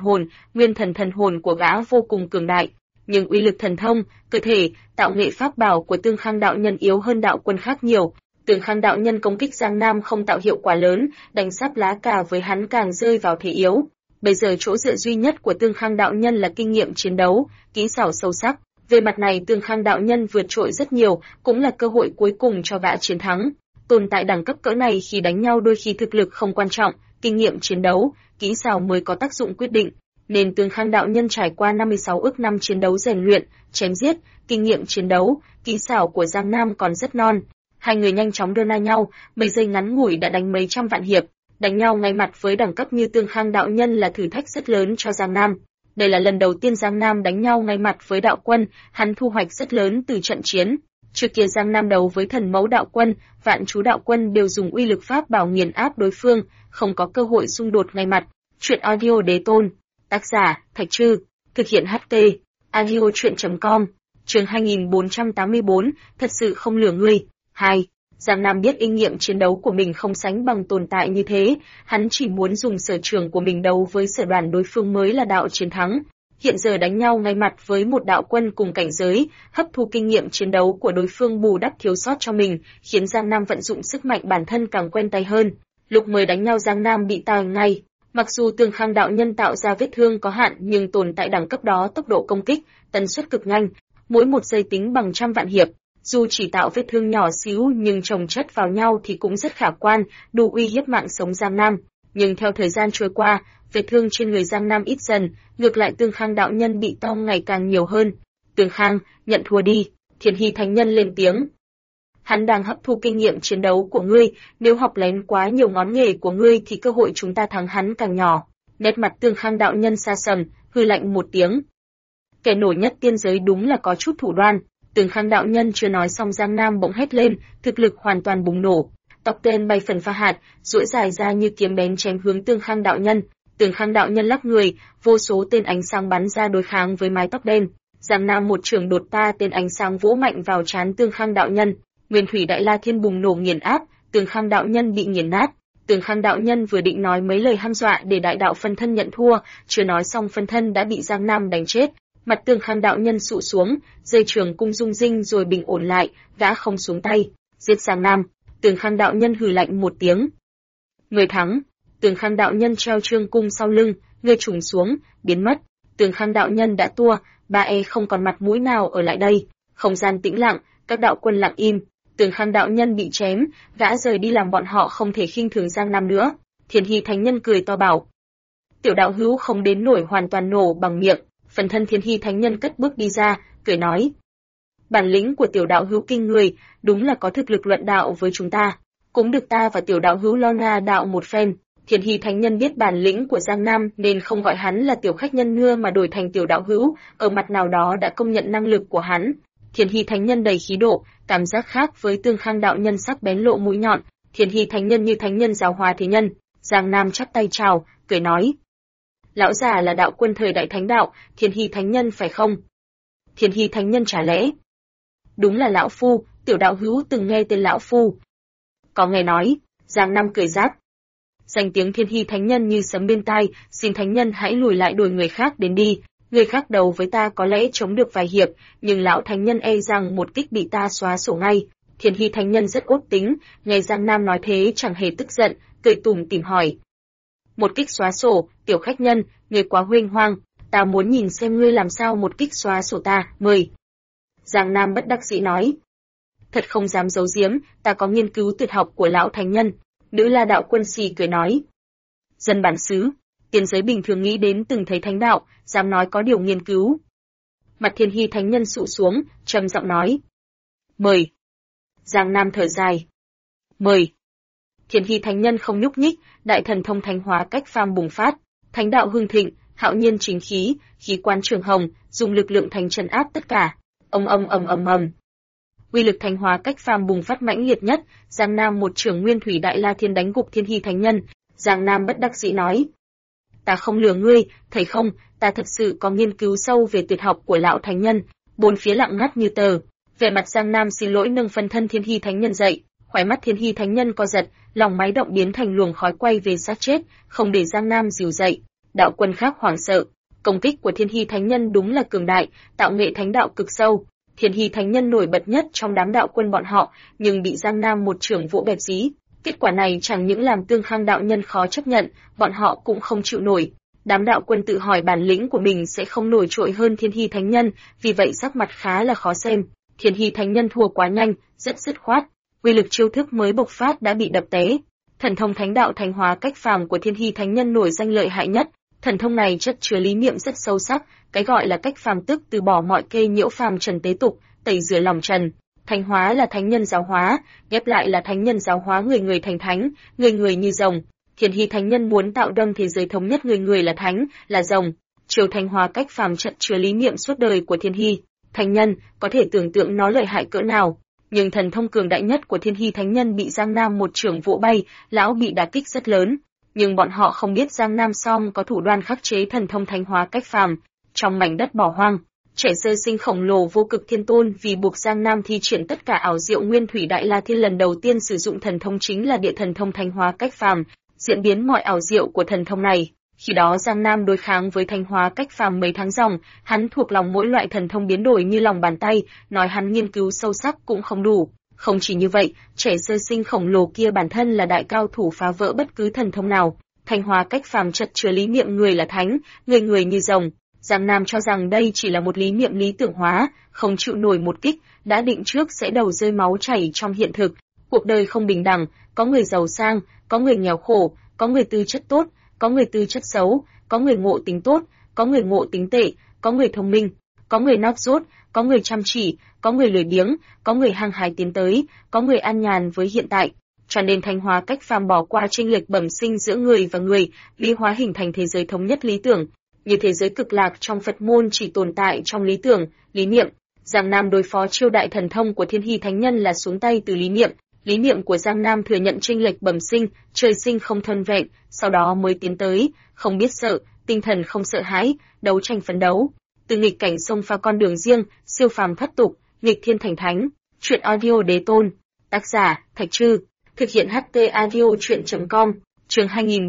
thần thần hồn của gã vô cùng cường đại. Nhưng uy lực thần thông, cơ thể, tạo nghệ pháp bảo của Tương Khang đạo nhân yếu hơn đạo quân khác nhiều. Tương Khang đạo nhân công kích Giang Nam không tạo hiệu quả lớn, đánh sắp lá cà với hắn càng rơi vào thế yếu. Bây giờ chỗ dựa duy nhất của Tương Khang đạo nhân là kinh nghiệm chiến đấu, kỹ xảo sâu sắc. Về mặt này Tương Khang đạo nhân vượt trội rất nhiều, cũng là cơ hội cuối cùng cho gã chiến thắng. Tồn tại đẳng cấp cỡ này khi đánh nhau đôi khi thực lực không quan trọng, kinh nghiệm chiến đấu, kỹ xảo mới có tác dụng quyết định. Nên Tương Khang đạo nhân trải qua 56 ức năm chiến đấu rèn luyện, chém giết, kinh nghiệm chiến đấu, kỹ xảo của Giang Nam còn rất non. Hai người nhanh chóng đưa na nhau, mấy giây ngắn ngủi đã đánh mấy trăm vạn hiệp. Đánh nhau ngay mặt với đẳng cấp như Tương Khang đạo nhân là thử thách rất lớn cho Giang Nam. Đây là lần đầu tiên Giang Nam đánh nhau ngay mặt với đạo quân, hắn thu hoạch rất lớn từ trận chiến. Trước kia Giang Nam đấu với Thần Mẫu đạo quân, Vạn Chú đạo quân đều dùng uy lực pháp bảo nghiền áp đối phương, không có cơ hội xung đột ngay mặt. Truyện audio đế tôn. Tác giả, Thạch Trư. Thực hiện HT. Audio.com. Chương 2484, thật sự không lừa ngươi. 2. Giang Nam biết kinh nghiệm chiến đấu của mình không sánh bằng tồn tại như thế, hắn chỉ muốn dùng sở trường của mình đấu với sở đoàn đối phương mới là đạo chiến thắng. Hiện giờ đánh nhau ngay mặt với một đạo quân cùng cảnh giới, hấp thu kinh nghiệm chiến đấu của đối phương bù đắp thiếu sót cho mình, khiến Giang Nam vận dụng sức mạnh bản thân càng quen tay hơn. Lúc mới đánh nhau Giang Nam bị tàn ngay. Mặc dù Tường Khang đạo nhân tạo ra vết thương có hạn nhưng tồn tại đẳng cấp đó tốc độ công kích, tần suất cực nhanh, mỗi một giây tính bằng trăm vạn hiệp. Dù chỉ tạo vết thương nhỏ xíu nhưng chồng chất vào nhau thì cũng rất khả quan, đủ uy hiếp mạng sống Giang Nam. Nhưng theo thời gian trôi qua, vết thương trên người Giang Nam ít dần, ngược lại Tường Khang đạo nhân bị tông ngày càng nhiều hơn. Tường Khang, nhận thua đi, Thiên Hy Thánh Nhân lên tiếng. Hắn đang hấp thu kinh nghiệm chiến đấu của ngươi, nếu học lén quá nhiều ngón nghề của ngươi thì cơ hội chúng ta thắng hắn càng nhỏ. Nét mặt Tường Khang đạo nhân xa sầm, hừ lạnh một tiếng. Kẻ nổi nhất tiên giới đúng là có chút thủ đoan. Tường Khang đạo nhân chưa nói xong Giang Nam bỗng hét lên, thực lực hoàn toàn bùng nổ. Tóc đen bay phần pha hạt, duỗi dài ra như kiếm bén chém hướng Tường Khang đạo nhân. Tường Khang đạo nhân lắc người, vô số tên ánh sáng bắn ra đối kháng với mái tóc đen. Giang Nam một trường đột ta tên ánh sáng vỗ mạnh vào trán Tường Khang đạo nhân. Nguyên thủy đại la thiên bùng nổ nghiền áp, Tường Khang đạo nhân bị nghiền nát. Tường Khang đạo nhân vừa định nói mấy lời hăm dọa để đại đạo phân thân nhận thua, chưa nói xong phân thân đã bị Giang Nam đánh chết. Mặt Tường Khang đạo nhân sụ xuống, dây trường cung rung rinh rồi bình ổn lại, gã không xuống tay, giết Giang Nam. Tường Khang đạo nhân hừ lạnh một tiếng. Người thắng. Tường Khang đạo nhân treo trương cung sau lưng, người trùng xuống, biến mất. Tường Khang đạo nhân đã thua, không còn mặt mũi nào ở lại đây. Không gian tĩnh lặng, các đạo quân lặng im. Tường Khang đạo nhân bị chém, gã rời đi làm bọn họ không thể khinh thường Giang Nam nữa. Thiên Hy Thánh Nhân cười to bảo. Tiểu đạo hữu không đến nổi hoàn toàn nổ bằng miệng. Phần thân Thiên Hy Thánh Nhân cất bước đi ra, cười nói. Bản lĩnh của tiểu đạo hữu kinh người, đúng là có thực lực luận đạo với chúng ta. Cũng được ta và tiểu đạo hữu lo nga đạo một phen. Thiên Hy Thánh Nhân biết bản lĩnh của Giang Nam nên không gọi hắn là tiểu khách nhân nữa mà đổi thành tiểu đạo hữu, ở mặt nào đó đã công nhận năng lực của hắn. Thiên Hy Thánh Nhân đầy khí độ, cảm giác khác với Tường Khang đạo nhân sắc bén lộ mũi nhọn. Thiên Hy Thánh Nhân như thánh nhân giáo hóa thế nhân. Giang Nam chắp tay chào, cười nói. Lão già là đạo quân thời đại thánh đạo, Thiên Hy Thánh Nhân phải không? Thiên Hy Thánh Nhân trả lễ. Đúng là lão phu, tiểu đạo hữu từng nghe tên lão phu. Có nghe nói, Giang Nam cười giáp. Danh tiếng Thiên Hy Thánh Nhân như sấm bên tai, xin Thánh Nhân hãy lùi lại đuổi người khác đến đi. Người khác đầu với ta có lẽ chống được vài hiệp, nhưng lão Thánh Nhân rằng một kích bị ta xóa sổ ngay. Thiên Hy Thánh Nhân rất ốt tính, nghe Giang Nam nói thế chẳng hề tức giận, cười tủm tỉm hỏi. Một kích xóa sổ, tiểu khách nhân, ngươi quá huênh hoang, ta muốn nhìn xem ngươi làm sao một kích xóa sổ ta, mời. Giang Nam bất đắc dĩ nói. Thật không dám giấu giếm, ta có nghiên cứu tuyệt học của lão Thánh Nhân. Nữ La đạo quân xì cười nói. Dân bản xứ, tiên giới bình thường nghĩ đến từng thấy thánh đạo, dám nói có điều nghiên cứu. Mặt Thiên Hy Thánh Nhân sụ xuống, trầm giọng nói. Mời. Giang Nam thở dài. Mời. Thiên Hy Thánh Nhân không nhúc nhích, đại thần thông thánh hóa cách phàm bùng phát, thánh đạo hưng thịnh, hạo nhiên chính khí, khí quan trường hồng, dùng lực lượng thành trấn áp tất cả. Ầm. Uy lực thánh hóa cách phàm bùng phát mãnh liệt nhất, Giang Nam một trường nguyên thủy đại la thiên đánh gục Thiên Hy Thánh Nhân. Giang Nam bất đắc dĩ nói. Ta không lừa ngươi, thấy không, ta thật sự có nghiên cứu sâu về tuyệt học của lão Thánh Nhân. Bốn phía lặng ngắt như tờ. Vẻ mặt Giang Nam xin lỗi nâng phân thân Thiên Hy Thánh Nhân dậy, khóe mắt Thiên Hy Thánh Nhân co giật, lòng máy động biến thành luồng khói quay về sát chết, không để Giang Nam dìu dậy. Đạo quân khác hoảng sợ, công kích của Thiên Hy Thánh Nhân đúng là cường đại, tạo nghệ thánh đạo cực sâu. Thiên Hy Thánh Nhân nổi bật nhất trong đám đạo quân bọn họ, nhưng bị Giang Nam một trường vỗ bẹp dí. Kết quả này chẳng những làm Tường Khang đạo nhân khó chấp nhận, bọn họ cũng không chịu nổi. Đám đạo quân tự hỏi bản lĩnh của mình sẽ không nổi trội hơn Thiên Hy Thánh Nhân, vì vậy sắc mặt khá là khó xem. Thiên Hy Thánh Nhân thua quá nhanh, rất dứt khoát. Uy lực chiêu thức mới bộc phát đã bị đập té. Thần thông thánh đạo thánh hóa cách phàm của Thiên Hy Thánh Nhân nổi danh lợi hại nhất. Thần thông này chất chứa lý niệm rất sâu sắc, cái gọi là cách phàm tức từ bỏ mọi kê nhiễu phàm trần tế tục, tẩy rửa lòng trần. Thánh hóa là thánh nhân giáo hóa, ghép lại là thánh nhân giáo hóa người người thành thánh, người người như rồng. Thiên Hy Thánh Nhân muốn tạo đâm thế giới thống nhất người người là thánh, là rồng. Chiều thánh hóa cách phàm chất chứa lý niệm suốt đời của Thiên Hy Thánh Nhân, có thể tưởng tượng nó lợi hại cỡ nào. Nhưng thần thông cường đại nhất của Thiên Hy Thánh Nhân bị Giang Nam một trường vỗ bay, lão bị đả kích rất lớn. Nhưng bọn họ không biết Giang Nam Song có thủ đoan khắc chế thần thông thánh hóa cách phàm. Trong mảnh đất bỏ hoang, trẻ sơ sinh khổng lồ vô cực thiên tôn vì buộc Giang Nam thi triển tất cả ảo diệu nguyên thủy đại la thiên lần đầu tiên sử dụng thần thông chính là địa thần thông thánh hóa cách phàm, diễn biến mọi ảo diệu của thần thông này. Khi đó Giang Nam đối kháng với thánh hóa cách phàm mấy tháng dòng, hắn thuộc lòng mỗi loại thần thông biến đổi như lòng bàn tay, nói hắn nghiên cứu sâu sắc cũng không đủ. Không chỉ như vậy, trẻ sơ sinh khổng lồ kia bản thân là đại cao thủ phá vỡ bất cứ thần thông nào. Thanh Hóa cách phàm chật chứa lý niệm người là thánh, người người như rồng. Giang Nam cho rằng đây chỉ là một lý niệm lý tưởng hóa, không chịu nổi một kích, đã định trước sẽ đầu rơi máu chảy trong hiện thực. Cuộc đời không bình đẳng, có người giàu sang, có người nghèo khổ, có người tư chất tốt, có người tư chất xấu, có người ngộ tính tốt, có người ngộ tính tệ, có người thông minh, có người nót rốt, có người chăm chỉ, có người lười biếng, có người hăng hái tiến tới, có người an nhàn với hiện tại. Cho nên Thanh Hóa cách phàm bỏ qua chênh lệch bẩm sinh giữa người và người, lý hóa hình thành thế giới thống nhất lý tưởng. Như thế giới cực lạc trong Phật môn chỉ tồn tại trong lý tưởng, lý niệm. Giang Nam đối phó chiêu đại thần thông của Thiên Hy Thánh Nhân là xuống tay từ lý niệm. Lý niệm của Giang Nam thừa nhận chênh lệch bẩm sinh, trời sinh không thuần vẹn, sau đó mới tiến tới, không biết sợ, tinh thần không sợ hãi, đấu tranh phấn đấu. Từ nghịch cảnh xông pha con đường riêng, siêu phàm thoát tục, nghịch thiên thành thánh. Truyện audio đế tôn. Tác giả, Thạch Trư. Thực hiện HT audio truyện.com. Chương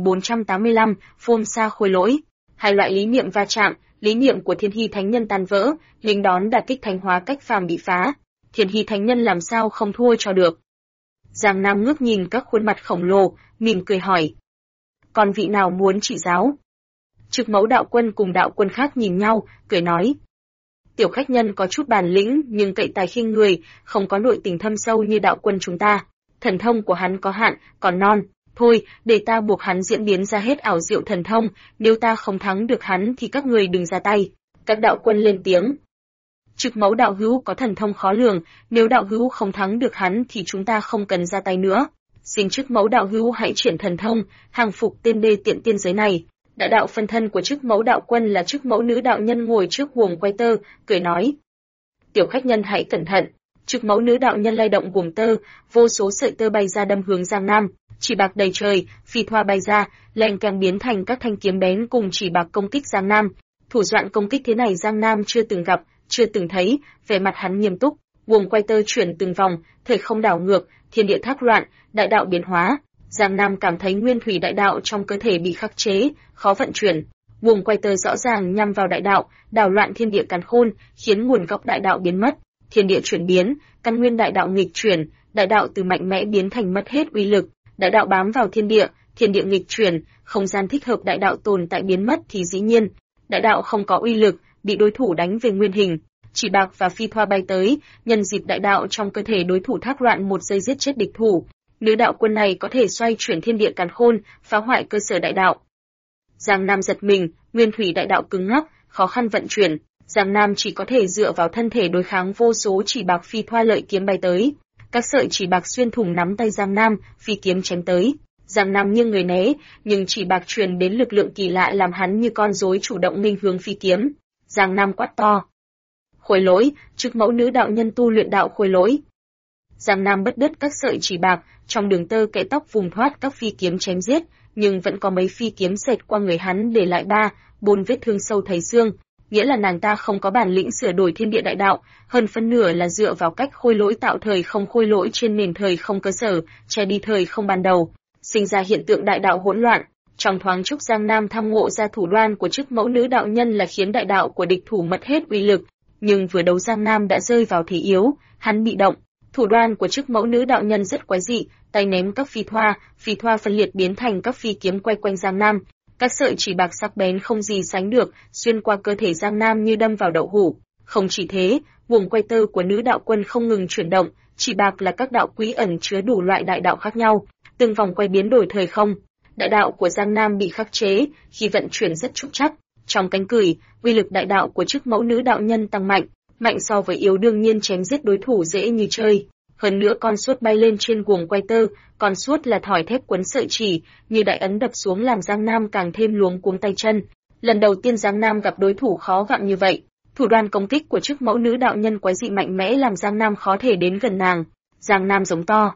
2485, phôm xa khôi lỗi. Hai loại lý niệm va chạm, lý niệm của Thiên Hy Thánh Nhân tan vỡ, lính đón đả kích Thanh Hóa cách phàm bị phá. Thiên Hy Thánh Nhân làm sao không thua cho được. Giang Nam ngước nhìn các khuôn mặt khổng lồ, mỉm cười hỏi. Còn vị nào muốn chỉ giáo? Trực Mẫu đạo quân cùng đạo quân khác nhìn nhau, cười nói. Tiểu khách nhân có chút bản lĩnh nhưng cậy tài khinh người, không có nội tình thâm sâu như đạo quân chúng ta. Thần thông của hắn có hạn, còn non. Thôi, để ta buộc hắn diễn biến ra hết ảo diệu thần thông, nếu ta không thắng được hắn thì các người đừng ra tay. Các đạo quân lên tiếng. Trực Mẫu đạo hữu có thần thông khó lường, nếu đạo hữu không thắng được hắn thì chúng ta không cần ra tay nữa. Xin Trực Mẫu đạo hữu hãy triển thần thông, hàng phục tên đê tiện tiên giới này. Đại đạo phân thân của Trực Mẫu đạo quân là Trực Mẫu nữ đạo nhân ngồi trước guồng quay tơ, cười nói. Tiểu khách nhân hãy cẩn thận. Trực Mẫu nữ đạo nhân lay động guồng tơ, vô số sợi tơ bay ra đâm hướng Giang Nam, chỉ bạc đầy trời, phi thoa bay ra, leng keng biến thành các thanh kiếm bén cùng chỉ bạc công kích Giang Nam. Thủ đoạn công kích thế này Giang Nam chưa từng gặp, chưa từng thấy, vẻ mặt hắn nghiêm túc, guồng quay tơ chuyển từng vòng, thời không đảo ngược, thiên địa thác loạn, đại đạo biến hóa. Giang Nam cảm thấy nguyên thủy đại đạo trong cơ thể bị khắc chế, khó vận chuyển. Guồng quay tơ rõ ràng nhằm vào đại đạo, đảo loạn thiên địa càn khôn, khiến nguồn gốc đại đạo biến mất. Thiên địa chuyển biến, căn nguyên đại đạo nghịch chuyển, đại đạo từ mạnh mẽ biến thành mất hết uy lực. Đại đạo bám vào thiên địa nghịch chuyển, không gian thích hợp đại đạo tồn tại biến mất thì dĩ nhiên, đại đạo không có uy lực, bị đối thủ đánh về nguyên hình. Chỉ bạc và phi thoa bay tới, nhân dịp đại đạo trong cơ thể đối thủ thác loạn một giây giết chết địch thủ. Nữ đạo quân này có thể xoay chuyển thiên địa càn khôn, phá hoại cơ sở đại đạo. Giang Nam giật mình, nguyên thủy đại đạo cứng ngắc, khó khăn vận chuyển. Giang Nam chỉ có thể dựa vào thân thể đối kháng vô số chỉ bạc phi thoa lợi kiếm bay tới. Các sợi chỉ bạc xuyên thủng nắm tay Giang Nam, phi kiếm chém tới. Giang Nam nghiêng người né, nhưng chỉ bạc truyền đến lực lượng kỳ lạ làm hắn như con rối chủ động nghênh hướng phi kiếm. Giang Nam quát to. Khôi lỗi, Trực Mẫu nữ đạo nhân tu luyện đạo khôi lỗi. Giang Nam bất đứt các sợi chỉ bạc, trong đường tơ kẽ tóc vùng thoát các phi kiếm chém giết, nhưng vẫn có mấy phi kiếm xẹt qua người hắn để lại 3-4 vết thương sâu thấy xương. Nghĩa là nàng ta không có bản lĩnh sửa đổi thiên địa đại đạo, hơn phân nửa là dựa vào cách khôi lỗi tạo thời không khôi lỗi trên nền thời không cơ sở, che đi thời không ban đầu, sinh ra hiện tượng đại đạo hỗn loạn. Trong thoáng chốc Giang Nam tham ngộ ra thủ đoạn của Trực Mẫu nữ đạo nhân là khiến đại đạo của địch thủ mất hết uy lực, nhưng vừa đấu Giang Nam đã rơi vào thế yếu, hắn bị động. Thủ đoạn của Trực Mẫu nữ đạo nhân rất quái dị, tay ném các phi thoa phân liệt biến thành các phi kiếm quay quanh Giang Nam. Các sợi chỉ bạc sắc bén không gì sánh được, xuyên qua cơ thể Giang Nam như đâm vào đậu hũ. Không chỉ thế, guồng quay tơ của nữ đạo quân không ngừng chuyển động, chỉ bạc là các đạo quý ẩn chứa đủ loại đại đạo khác nhau, từng vòng quay biến đổi thời không. Đại đạo của Giang Nam bị khắc chế, khi vận chuyển rất trúc chắc. Trong cánh cửi, uy lực đại đạo của Trực Mẫu nữ đạo nhân tăng mạnh, mạnh so với yếu đương nhiên chém giết đối thủ dễ như chơi. Hơn nữa con suốt bay lên trên guồng quay tơ, con suốt là thỏi thép quấn sợi chỉ, như đại ấn đập xuống làm Giang Nam càng thêm luống cuống tay chân. Lần đầu tiên Giang Nam gặp đối thủ khó gặm như vậy, thủ đoạn công kích của Trực Mẫu nữ đạo nhân quái dị mạnh mẽ làm Giang Nam khó thể đến gần nàng. Giang Nam giống to.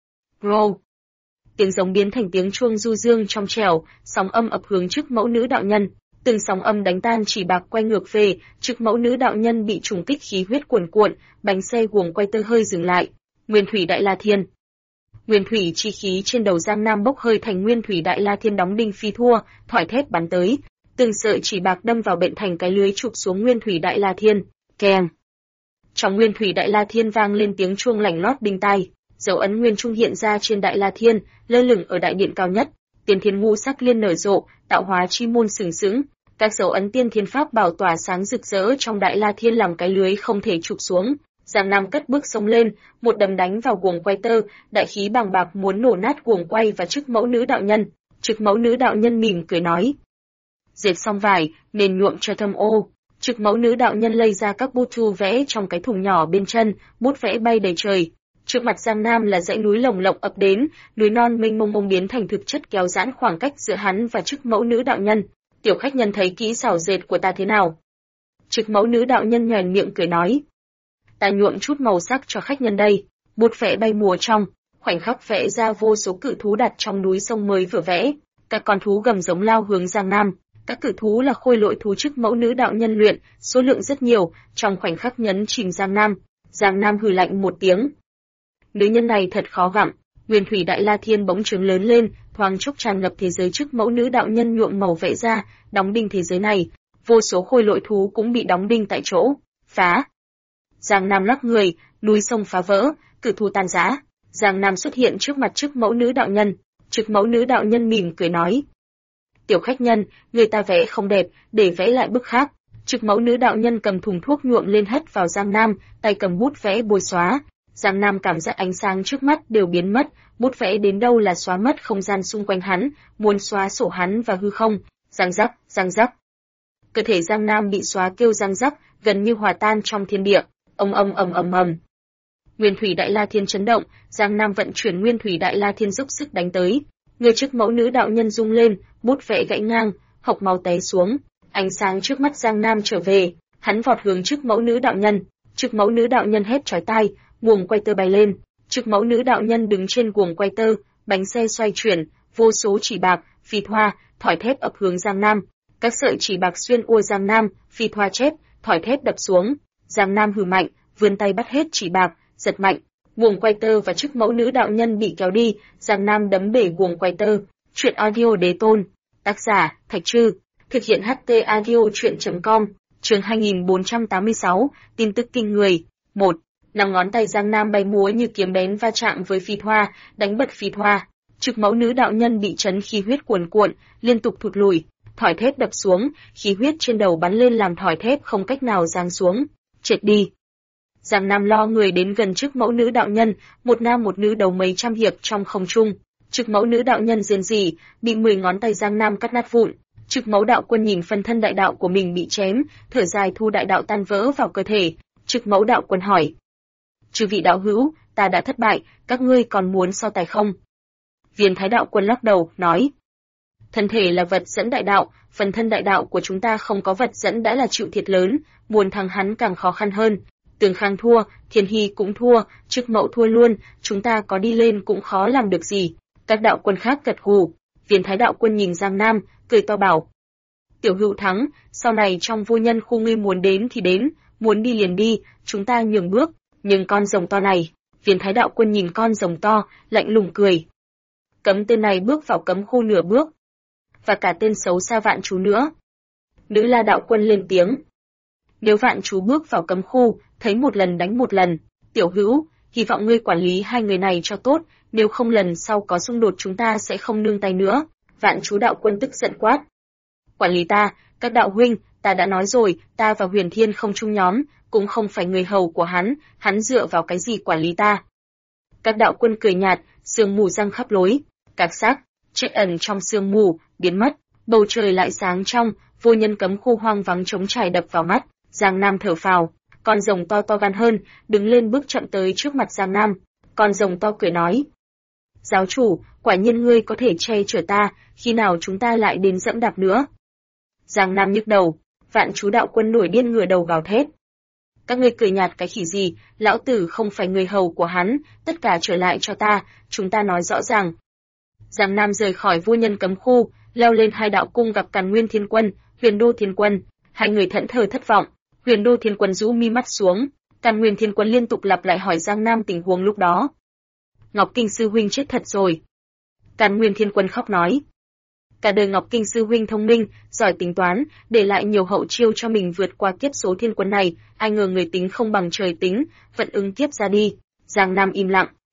Rô! Tiếng giống biến thành tiếng chuông du dương trong trẻo, sóng âm ập hướng Trực Mẫu nữ đạo nhân. Từng sóng âm đánh tan chỉ bạc quay ngược về, Trực Mẫu nữ đạo nhân bị trùng kích khí huyết cuồn cuộn, bánh xe guồng quay tơ hơi dừng lại. Nguyên thủy đại la thiên. Nguyên thủy chi khí trên đầu Giang Nam bốc hơi thành nguyên thủy đại la thiên đóng đinh phi thua, thỏi thép bắn tới, từng sợi chỉ bạc đâm vào bện thành cái lưới chụp xuống nguyên thủy đại la thiên. Keng. Trong nguyên thủy đại la thiên vang lên tiếng chuông lành lót đinh tai, dấu ấn nguyên trung hiện ra trên đại la thiên, lơ lửng ở đại điện cao nhất. tiên thiên ngũ sắc liên nở rộ, tạo hóa chi môn sừng sững, các dấu ấn tiên thiên pháp bảo tỏa sáng rực rỡ trong Đại La Thiên làm cái lưới không thể chụp xuống. Giang Nam cất bước xông lên, một đấm đánh vào guồng quay tơ, đại khí bàng bạc muốn nổ nát guồng quay và Trức Mẫu Nữ đạo nhân. Trức Mẫu Nữ đạo nhân mỉm cười nói: "Dệt xong vải, nên nhuộm cho thâm ô." Trức Mẫu Nữ đạo nhân lấy ra các bút thu vẽ trong cái thùng nhỏ bên chân, bút vẽ bay đầy trời. Trước mặt Giang Nam là dãy núi lồng lộng ập đến, núi non mênh mông mông biến thành thực chất kéo giãn khoảng cách giữa hắn và Trức Mẫu Nữ đạo nhân. "Tiểu khách nhân thấy kỹ xảo dệt của ta thế nào?" Trức Mẫu Nữ đạo nhân nhoẻn miệng cười nói: "Ta nhuộm chút màu sắc cho khách nhân đây." Bút vẽ bay mùa trong, khoảnh khắc vẽ ra vô số cự thú đặt trong núi sông mới vừa vẽ. Các con thú gầm giống lao hướng Giang Nam. Các cự thú là khôi lỗi thú Trức Mẫu Nữ đạo nhân luyện, số lượng rất nhiều, trong khoảnh khắc nhấn chìm Giang Nam. Giang Nam hừ lạnh một tiếng. Nữ nhân này thật khó gặm. Nguyên thủy Đại La Thiên bỗng trướng lớn lên, thoáng chốc tràn ngập thế giới Trức Mẫu Nữ đạo nhân nhuộm màu vẽ ra, đóng đinh thế giới này. Vô số khôi lỗi thú cũng bị đóng đinh tại chỗ. Phá! Giang Nam lắc người, núi sông phá vỡ, cự thú tan rã. Giang Nam xuất hiện trước mặt Trức Mẫu Nữ đạo nhân. Trức Mẫu Nữ đạo nhân mỉm cười nói: "Tiểu khách nhân, người ta vẽ không đẹp, để vẽ lại bức khác." Trức Mẫu Nữ đạo nhân cầm thùng thuốc nhuộm lên hất vào Giang Nam, tay cầm bút vẽ bôi xóa. Giang Nam cảm giác ánh sáng trước mắt đều biến mất, bút vẽ đến đâu là xóa mất không gian xung quanh hắn, muốn xóa sổ hắn và hư không. Răng rắc, răng rắc. Cơ thể Giang Nam bị xóa kêu răng rắc, gần như hòa tan trong thiên địa. Ầm ầm ầm ầm ầm. Nguyên thủy Đại La Thiên chấn động, Giang Nam vận chuyển Nguyên thủy Đại La Thiên dốc sức đánh tới. Người Trức Mẫu Nữ đạo nhân rung lên, bút vẽ gãy ngang, hộc máu té xuống. Ánh sáng trước mắt Giang Nam trở về, hắn vọt hướng Trức Mẫu Nữ đạo nhân. Trức Mẫu Nữ đạo nhân hét chói tai, guồng quay tơ bay lên. Trức Mẫu Nữ đạo nhân đứng trên guồng quay tơ, bánh xe xoay chuyển, vô số chỉ bạc, phi thoa, thỏi thép ập hướng Giang Nam. Các sợi chỉ bạc xuyên ua Giang Nam, phi thoa chép, thỏi thép đập xuống. Giang Nam hừ mạnh, vươn tay bắt hết chỉ bạc, giật mạnh. Guồng quay tơ và Trức Mẫu Nữ đạo nhân bị kéo đi, Giang Nam đấm bể guồng quay tơ. Truyện audio đế tôn. Tác giả: Thạch Trư. Thực hiện HT audio truyện.com. Chương 2486, tin tức kinh người. 1. Năm ngón tay Giang Nam bay múa như kiếm bén va chạm với phi thoa, đánh bật phi thoa. Trức Mẫu Nữ đạo nhân bị chấn khí huyết cuồn cuộn, liên tục thụt lùi. Thỏi thép đập xuống, khí huyết trên đầu bắn lên làm thỏi thép không cách nào giáng xuống. Triệt đi. Giang Nam lo người đến gần Trức Mẫu Nữ đạo nhân, một nam một nữ đấu mấy trăm hiệp trong không trung. Trức Mẫu Nữ đạo nhân rên rỉ, bị 10 ngón tay Giang Nam cắt nát vụn. Trức Mẫu đạo quân nhìn phần thân đại đạo của mình bị chém, thở dài thu đại đạo tan vỡ vào cơ thể. Trức Mẫu đạo quân hỏi: "Chư vị đạo hữu, ta đã thất bại, các ngươi còn muốn so tài không?" Viên Thái đạo quân lắc đầu, nói: "Thân thể là vật dẫn đại đạo, phần thân đại đạo của chúng ta không có vật dẫn đã là chịu thiệt lớn, muốn thắng hắn càng khó khăn hơn. Tường Khang thua, Thiên Hy cũng thua, Trức Mẫu thua luôn, chúng ta có đi lên cũng khó làm được gì." Các đạo quân khác gật gù. Viên Thái đạo quân nhìn Giang Nam, cười to bảo: "Tiểu hữu thắng, sau này trong vô nhân khu ngươi muốn đến thì đến, muốn đi liền đi, chúng ta nhường bước, nhưng con rồng to này." Viên Thái đạo quân nhìn con rồng to, lạnh lùng cười: "Cấm tên này bước vào cấm khu nửa bước, và cả tên xấu xa Vạn Chú nữa." Nữ La đạo quân lên tiếng: "Nếu Vạn Chú bước vào cấm khu, thấy một lần đánh một lần. Tiểu hữu, hy vọng ngươi quản lý hai người này cho tốt, nếu không lần sau có xung đột chúng ta sẽ không nương tay nữa." Vạn Chú đạo quân tức giận quát: "Quản lý ta, các đạo huynh, ta đã nói rồi, ta và Huyền Thiên không chung nhóm, cũng không phải người hầu của hắn dựa vào cái gì quản lý ta?" Các đạo quân cười nhạt, sương mù giăng khắp lối, các xác chết ẩn trong sương mù, biến mất, bầu trời lại sáng trong, vô nhân cấm khu hoang vắng trống trải đập vào mắt. Giang Nam thở phào, con rồng to to gan hơn, đứng lên bước chậm tới trước mặt Giang Nam. Con rồng to cười nói: "Giáo chủ, quả nhiên ngươi có thể che chở ta, khi nào chúng ta lại đến dẫm đạp nữa?" Giang Nam nhức đầu. Vạn Chú đạo quân nổi điên ngửa đầu gào thét: "Các ngươi cười nhạt cái khỉ gì, lão tử không phải người hầu của hắn, tất cả trở lại cho ta, chúng ta nói rõ ràng." Giang Nam rời khỏi vô nhân cấm khu, leo lên hai đạo cung gặp Càn Nguyên Thiên Quân, Huyền Đô Thiên Quân. Hai người thẫn thờ thất vọng. Huyền Đô Thiên Quân rũ mi mắt xuống, Càn Nguyên Thiên Quân liên tục lặp lại hỏi Giang Nam tình huống lúc đó. "Ngọc Kinh sư huynh chết thật rồi." Càn Nguyên Thiên Quân khóc nói: "Cả đời Ngọc Kinh sư huynh thông minh, giỏi tính toán, để lại nhiều hậu chiêu cho mình vượt qua kiếp số thiên quân này, ai ngờ người tính không bằng trời tính, vận ứng kiếp ra đi." Giang Nam im lặng.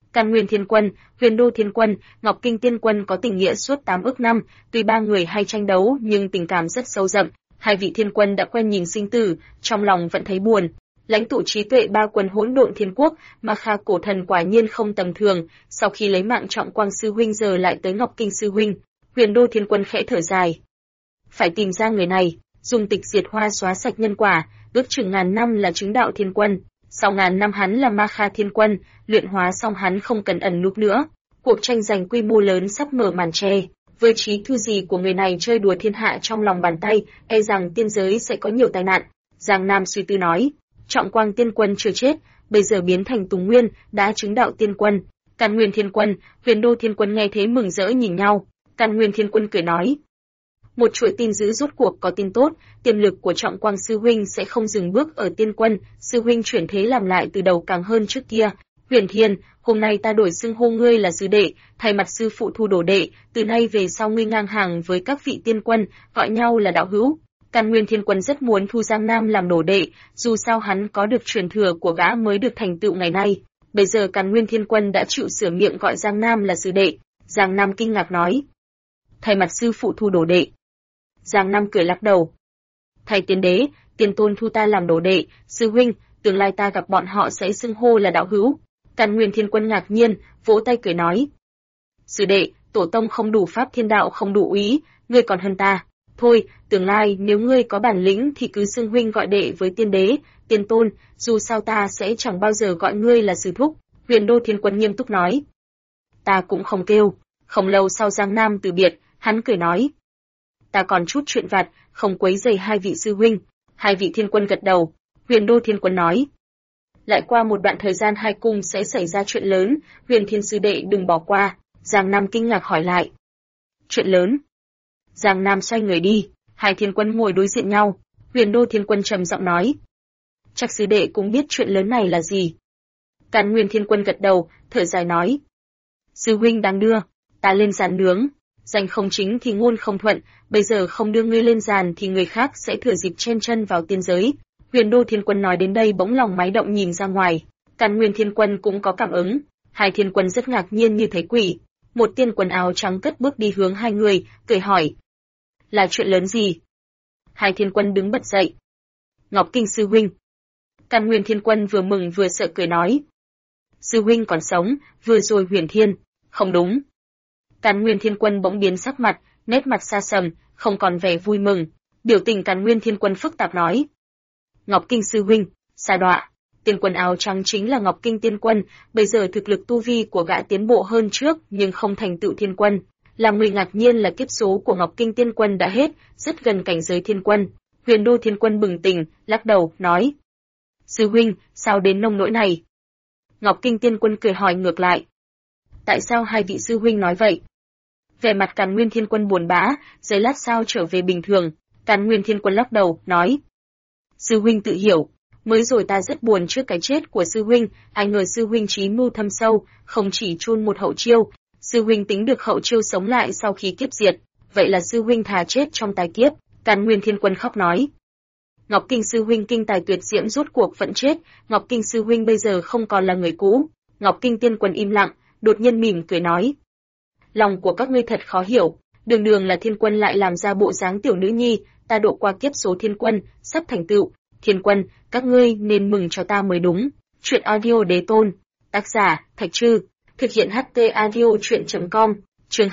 Càn Nguyên Thiên Quân, Huyền Đô Thiên Quân, Ngọc Kinh Tiên Quân có tình nghĩa suốt 8 ức năm, tuy ba người hay tranh đấu nhưng tình cảm rất sâu đậm. Hai vị thiên quân đã quen nhìn sinh tử, trong lòng vẫn thấy buồn. Lãnh tụ trí tuệ ba quân hỗn độn thiên quốc, Ma Kha cổ thần quả nhiên không tầm thường, sau khi lấy mạng Trọng Quang sư huynh giờ lại tới Ngọc Kinh sư huynh. Huyền Đô Thiên Quân khẽ thở dài. Phải tìm ra người này, dùng tịch diệt hoa xóa sạch nhân quả, ước chừng ngàn năm là chứng đạo thiên quân. Sau ngàn năm hắn là Ma Kha thiên quân, luyện hóa xong hắn không cần ẩn núp nữa. Cuộc tranh giành quy mô lớn sắp mở màn che. Với trí thư gì của người này chơi đùa thiên hạ trong lòng bàn tay, e rằng tiên giới sẽ có nhiều tai nạn. Giang Nam suy tư nói, Trọng Quang tiên quân chưa chết, bây giờ biến thành Tùng Nguyên, đã chứng đạo tiên quân. Càn Nguyên Thiên Quân, Huyền Đô Thiên Quân nghe thế mừng rỡ nhìn nhau. Càn Nguyên Thiên Quân cười nói, một chuỗi tin dữ rốt cuộc có tin tốt, tiềm lực của Trọng Quang sư huynh sẽ không dừng bước ở tiên quân, sư huynh chuyển thế làm lại từ đầu càng hơn trước kia. Huyền Thiên, hôm nay ta đổi xưng hô ngươi là sư đệ, thay mặt sư phụ thu đồ đệ, từ nay về sau ngươi ngang hàng với các vị tiên quân, gọi nhau là đạo hữu. Càn Nguyên Thiên Quân rất muốn thu Giang Nam làm đồ đệ, dù sao hắn có được truyền thừa của gã mới được thành tựu ngày nay. Bây giờ Càn Nguyên Thiên Quân đã chịu sửa miệng gọi Giang Nam là sư đệ. Giang Nam kinh ngạc nói, thay mặt sư phụ thu đồ đệ. Giang Nam cười lắc đầu. Thầy tiên đế, tiên tôn thu ta làm đồ đệ, sư huynh, tương lai ta gặp bọn họ sẽ xưng hô là đạo hữu. Càn Nguyên Thiên Quân ngạc nhiên, vỗ tay cười nói. Sư đệ, tổ tông không đủ pháp thiên đạo không đủ úy, ngươi còn hơn ta. Thôi, tương lai nếu ngươi có bản lĩnh thì cứ xưng huynh gọi đệ với tiên đế, tiên tôn, dù sao ta sẽ chẳng bao giờ gọi ngươi là sư thúc. Huyền Đô Thiên Quân nghiêm túc nói. Ta cũng không kêu. Không lâu sau Giang Nam từ biệt, hắn cười nói. Ta còn chút chuyện vặt, không quấy rầy hai vị sư huynh. Hai vị thiên quân gật đầu. Huyền Đô Thiên Quân nói. Lại qua một đoạn thời gian hai cung sẽ xảy ra chuyện lớn, Huyền Thiên sư đệ đừng bỏ qua. Giang Nam kinh ngạc hỏi lại. Chuyện lớn? Giang Nam xoay người đi, hai thiên quân ngồi đối diện nhau. Huyền Đô Thiên Quân trầm giọng nói. Chắc sư đệ cũng biết chuyện lớn này là gì. Càn Nguyên Thiên Quân gật đầu, thở dài nói. Sư huynh đang đưa ta lên giàn nướng. Danh không chính thì ngôn không thuận, bây giờ không đưa ngươi lên giàn thì người khác sẽ thừa dịp chen chân vào tiên giới. Huyền Đô Thiên Quân nói đến đây bỗng lòng máy động nhìn ra ngoài. Càn Nguyên Thiên Quân cũng có cảm ứng. Hai thiên quân rất ngạc nhiên như thấy quỷ. Một tiên quần áo trắng cất bước đi hướng hai người, cười hỏi. Là chuyện lớn gì? Hai thiên quân đứng bật dậy. Ngọc Kinh sư huynh. Càn Nguyên Thiên Quân vừa mừng vừa sợ cười nói. Sư huynh còn sống, vừa rồi Huyền Thiên. Không đúng. Càn Nguyên Thiên Quân bỗng biến sắc mặt, nét mặt xa sầm, không còn vẻ vui mừng. Biểu tình Càn Nguyên Thiên Quân phức tạp nói. Ngọc Kinh sư huynh, sa đọa. Tiên quân áo trắng chính là Ngọc Kinh tiên quân, bây giờ thực lực tu vi của gã tiến bộ hơn trước nhưng không thành tựu thiên quân. Làm người ngạc nhiên là kiếp số của Ngọc Kinh tiên quân đã hết, rất gần cảnh giới thiên quân. Huyền Đô Thiên Quân bừng tỉnh, lắc đầu, nói. Sư huynh, sao đến nông nỗi này? Ngọc Kinh tiên quân cười hỏi ngược lại. Tại sao hai vị sư huynh nói vậy? Vẻ mặt Càn Nguyên Thiên Quân buồn bã, giây lát sau trở về bình thường. Càn Nguyên Thiên Quân lắc đầu, nói. Sư huynh tự hiểu, mới rồi ta rất buồn trước cái chết của sư huynh, ai ngờ sư huynh trí mưu thâm sâu, không chỉ chôn một hậu chiêu, sư huynh tính được hậu chiêu sống lại sau khi kiếp diệt, vậy là sư huynh thà chết trong tai kiếp. Càn Nguyên Thiên Quân khóc nói. Ngọc Kinh sư huynh kinh tài tuyệt diễm rốt cuộc vẫn chết, Ngọc Kinh sư huynh bây giờ không còn là người cũ. Ngọc Kinh tiên quân im lặng, đột nhiên mỉm cười nói. Lòng của các ngươi thật khó hiểu, đường đường là thiên quân lại làm ra bộ dáng tiểu nữ nhi, ta độ qua kiếp số thiên quân, sắp thành tựu. Thiên quân, các ngươi nên mừng cho ta mới đúng. Chuyện audio đế tôn. Tác giả, Thạch Trư. Thực hiện HT audio chuyện.com. Chương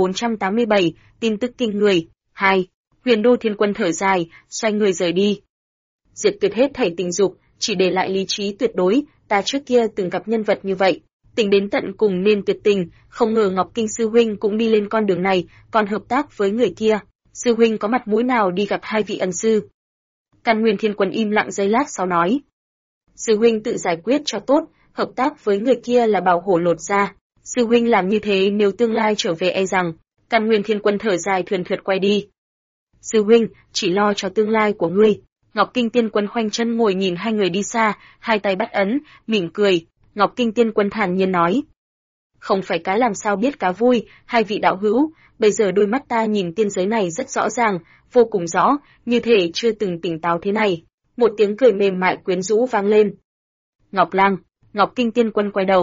2487, tin tức kinh người. 2. Huyền Đô Thiên Quân thở dài, xoay người rời đi. Diệt tuyệt hết thảy tình dục, chỉ để lại lý trí tuyệt đối, ta trước kia từng gặp nhân vật như vậy. Tình đến tận cùng nên tuyệt tình, không ngờ Ngọc Kinh sư huynh cũng đi lên con đường này, còn hợp tác với người kia. Sư huynh có mặt mũi nào đi gặp hai vị ân sư? Càn Nguyên Thiên Quân im lặng giây lát sau nói. Sư huynh tự giải quyết cho tốt, hợp tác với người kia là bảo hổ lột ra. Sư huynh làm như thế nếu tương lai trở về e rằng. Càn Nguyên Thiên Quân thở dài thườn thượt quay đi. Sư huynh, chỉ lo cho tương lai của ngươi. Ngọc Kinh Tiên Quân khoanh chân ngồi nhìn hai người đi xa, hai tay bắt ấn, mỉm cười. Ngọc Kinh Tiên Quân thản nhiên nói. Không phải cá làm sao biết cá vui, hai vị đạo hữu, bây giờ đôi mắt ta nhìn tiên giới này rất rõ ràng, vô cùng rõ, như thể chưa từng tỉnh táo thế này. Một tiếng cười mềm mại quyến rũ vang lên. Ngọc Lang, Ngọc Kinh Tiên Quân quay đầu,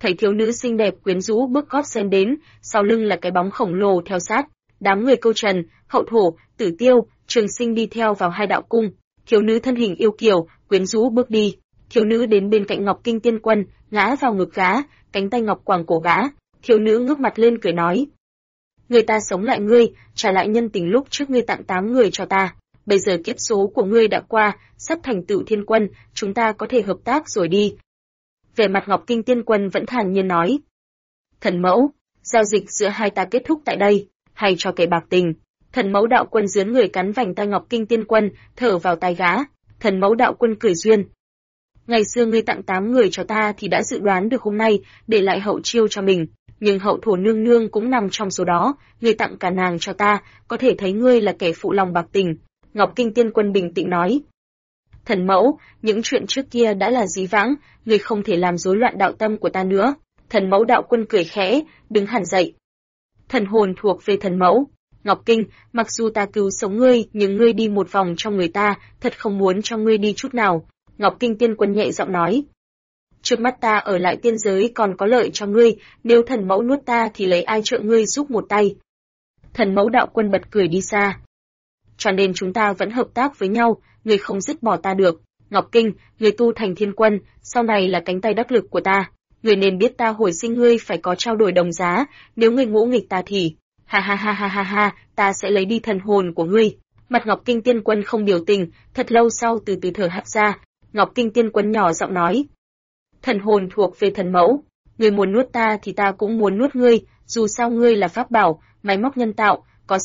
thấy thiếu nữ xinh đẹp quyến rũ bước gót sen đến, sau lưng là cái bóng khổng lồ theo sát. Đám người Câu Trần, Hậu Thổ, Tử Tiêu, Trường Sinh đi theo vào hai đạo cung. Thiếu nữ thân hình yêu kiều, quyến rũ bước đi. Thiếu nữ đến bên cạnh Ngọc Kinh Tiên Quân, ngã vào ngực gã, cánh tay ngọc quàng cổ gã. Thiếu nữ ngước mặt lên cười nói: người ta sống lại ngươi, trả lại nhân tình lúc trước ngươi tặng 8 người cho ta. Bây giờ kiếp số của ngươi đã qua, sắp thành tựu thiên quân, chúng ta có thể hợp tác rồi đi. Vẻ mặt Ngọc Kinh Tiên Quân vẫn thản nhiên nói: Thần mẫu, giao dịch giữa hai ta kết thúc tại đây, hay cho kẻ bạc tình. Thần mẫu đạo quân dướn người cắn vành tay Ngọc Kinh Tiên Quân, thở vào tai gã. Thần mẫu đạo quân cười duyên: ngày xưa ngươi tặng 8 người cho ta thì đã dự đoán được hôm nay để lại hậu chiêu cho mình, nhưng Hậu Thổ nương nương cũng nằm trong số đó, ngươi tặng cả nàng cho ta, có thể thấy ngươi là kẻ phụ lòng bạc tình. Ngọc Kinh Tiên Quân bình tĩnh nói: thần mẫu, những chuyện trước kia đã là dĩ vãng, ngươi không thể làm rối loạn đạo tâm của ta nữa. Thần mẫu đạo quân cười khẽ, đứng hẳn dậy. Thần hồn thuộc về thần mẫu. Ngọc Kinh, mặc dù ta cứu sống ngươi, nhưng ngươi đi một vòng trong người ta, thật không muốn cho ngươi đi chút nào. Ngọc Kinh Tiên Quân nhẹ giọng nói: trước mắt ta ở lại tiên giới còn có lợi cho ngươi, nếu thần mẫu nuốt ta thì lấy ai trợ ngươi giúp một tay. Thần mẫu đạo quân bật cười đi xa. Cho nên chúng ta vẫn hợp tác với nhau, ngươi không dứt bỏ ta được. Ngọc Kinh, ngươi tu thành thiên quân, sau này là cánh tay đắc lực của ta. Ngươi nên biết ta hồi sinh ngươi phải có trao đổi đồng giá, nếu ngươi ngỗ nghịch ta thì... ha ha ha ha ha ha, ta sẽ lấy đi thần hồn của ngươi. Mặt Ngọc Kinh Tiên Quân không biểu tình, thật lâu sau từ từ thở hắt ra. Ngọc Kinh Tiên Quân nhỏ giọng nói: thần hồn thuộc về thần mẫu, ngươi muốn nuốt ta thì ta cũng muốn nuốt ngươi, dù sao ngươi là pháp bảo, máy móc nhân tạo, có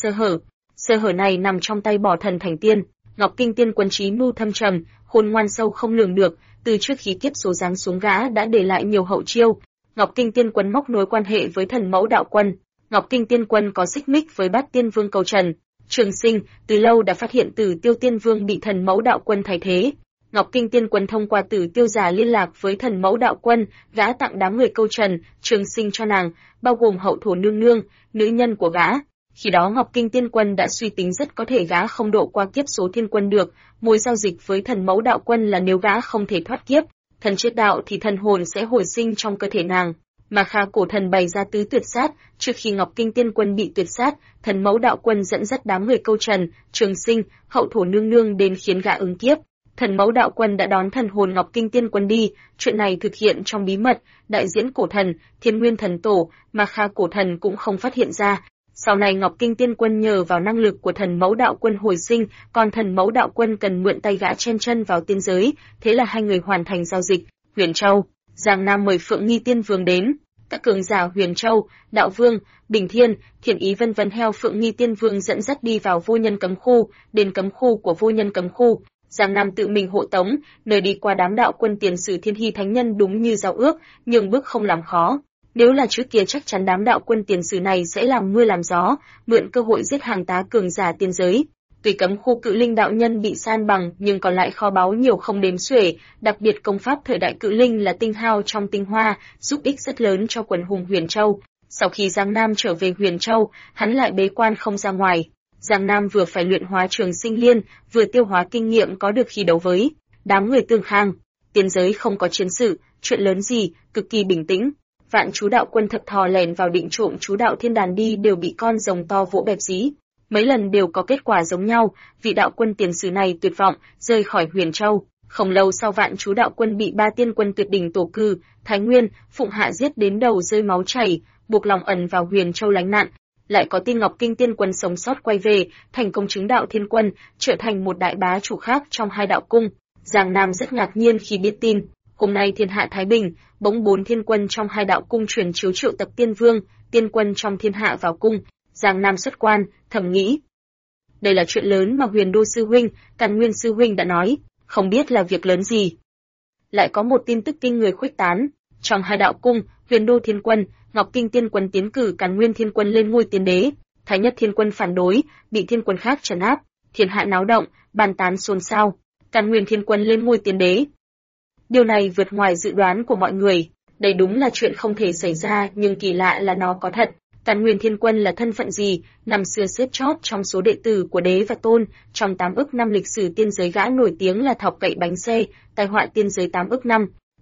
sơ hở này nằm trong tay bỏ thần thành tiên. Ngọc Kinh Tiên Quân trí mưu thâm trầm, khôn ngoan sâu không lường được, từ trước khi kiếp số giáng xuống gã đã để lại nhiều hậu chiêu. Ngọc Kinh Tiên Quân móc nối quan hệ với thần mẫu đạo quân. Ngọc Kinh Tiên Quân có xích mích với Bát Tiên Vương Câu Trần. Trường Sinh từ lâu đã phát hiện Tử Tiêu Tiên Vương bị thần mẫu đạo quân thay thế. Ngọc Kinh Tiên Quân thông qua Tử Tiêu giả liên lạc với thần mẫu đạo quân, gã tặng đám người Câu Trần, Trường Sinh cho nàng, bao gồm Hậu Thổ nương nương, nữ nhân của gã. Khi đó Ngọc Kinh Tiên Quân đã suy tính rất có thể gã không độ qua kiếp số thiên quân được, mối giao dịch với thần mẫu đạo quân là nếu gã không thể thoát kiếp, thần chết đạo thì thần hồn sẽ hồi sinh trong cơ thể nàng. Mà Kha cổ thần bày ra tứ tuyệt sát, trước khi Ngọc Kinh Tiên Quân bị tuyệt sát, thần mẫu đạo quân dẫn dắt đám người Câu Trần, Trường Sinh, Hậu Thổ nương nương đến khiến gã ứng kiếp. Thần mẫu đạo quân đã đón thần hồn Ngọc Kinh Tiên Quân đi, chuyện này thực hiện trong bí mật, đại diễn cổ thần, Thiên Nguyên thần tổ, mà Kha cổ thần cũng không phát hiện ra. Sau này Ngọc Kinh Tiên Quân nhờ vào năng lực của thần mẫu đạo quân hồi sinh, còn thần mẫu đạo quân cần mượn tay gã chen chân vào tiên giới, thế là hai người hoàn thành giao dịch. Huyền Châu, Giang Nam mời Phượng Nghi Tiên Vương đến. Các cường giả Huyền Châu, Đạo Vương, Bình Thiên, Thiện Ý vân vân theo Phượng Nghi Tiên Vương dẫn dắt đi vào vô nhân cấm khu, đến cấm khu của vô nhân cấm khu. Giang Nam tự mình hộ tống, nơi đi qua đám đạo quân tiền sử Thiên Hy Thánh Nhân đúng như giao ước, nhường bước không làm khó. Nếu là trước kia chắc chắn đám đạo quân tiền sử này sẽ làm mưa làm gió, mượn cơ hội giết hàng tá cường giả tiên giới. Tuy cấm khu Cự Linh đạo nhân bị san bằng, nhưng còn lại kho báu nhiều không đếm xuể, đặc biệt công pháp thời đại Cự Linh là tinh hao trong tinh hoa, giúp ích rất lớn cho quần hùng Huyền Châu. Sau khi Giang Nam trở về Huyền Châu, hắn lại bế quan không ra ngoài. Giang Nam vừa phải luyện hóa Trường Sinh Liên, vừa tiêu hóa kinh nghiệm có được khi đấu với đám người Tương Khang. Tiên giới không có chiến sự, chuyện lớn gì, cực kỳ bình tĩnh. Vạn chú đạo quân thật thò lẻn vào định trộm chú đạo thiên đàn đi đều bị con rồng to vỗ bẹp dí. Mấy lần đều có kết quả giống nhau, vị đạo quân tiền sử này tuyệt vọng, rời khỏi Huyền Châu. Không lâu sau vạn chú đạo quân bị ba tiên quân tuyệt đỉnh tổ cư, Thái Nguyên, Phụng Hạ giết đến đầu rơi máu chảy, buộc lòng ẩn vào Huyền Châu lánh nạn. Lại có tin Ngọc Kinh Tiên Quân sống sót quay về, thành công chứng đạo thiên quân, trở thành một đại bá chủ khác trong hai đạo cung. Giang Nam rất ngạc nhiên khi biết tin. Hôm nay thiên hạ thái bình, bỗng 4 thiên quân trong hai đạo cung truyền chiếu triệu tập tiên vương, tiên quân trong thiên hạ vào cung. Giang Nam xuất quan, thầm nghĩ. Đây là chuyện lớn mà Huyền Đô Sư Huynh, Càn Nguyên Sư Huynh đã nói, không biết là việc lớn gì. Lại có một tin tức kinh người khuếch tán. Trong hai đạo cung, Huyền Đô Thiên Quân, Ngọc Kinh Tiên Quân tiến cử Càn Nguyên Thiên Quân lên ngôi tiên đế. Thái Nhất Thiên Quân phản đối, bị thiên quân khác trấn áp. Thiên hạ náo động, bàn tán xôn xao. Càn Nguyên Thiên Quân lên ngôi tiên đế. Điều này vượt ngoài dự đoán của mọi người. Đây đúng là chuyện không thể xảy ra, nhưng kỳ lạ là nó có thật. Càn Nguyên Thiên Quân là thân phận gì? Năm xưa xếp chót trong số đệ tử của đế và tôn, trong 8 ức năm lịch sử tiên giới gã nổi tiếng là thọc cậy bánh xe, tai họa tiên giới 8 ức năm.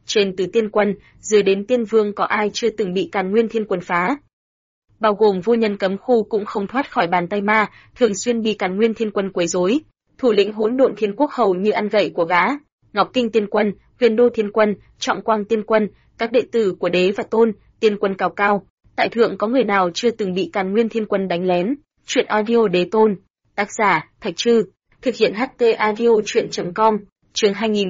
trên từ tiên quân, dưới đến tiên vương có ai chưa từng bị Càn Nguyên Thiên Quân phá. Bao gồm vua nhân cấm khu cũng không thoát khỏi bàn tay ma, thường xuyên bị Càn Nguyên Thiên Quân quấy rối. Thủ lĩnh Hỗn Độn Thiên Quốc hầu như ăn gậy của gã. Ngọc Kinh Tiên Quân, Huyền Đô Thiên Quân, Trọng Quang Tiên Quân, các đệ tử của Đế và Tôn, Tiên Quân cao cao, tại thượng có người nào chưa từng bị Càn Nguyên Thiên Quân đánh lén? Truyện audio Đế Tôn, tác giả Thạch Trư, thực hiện HT audio truyện.com, chương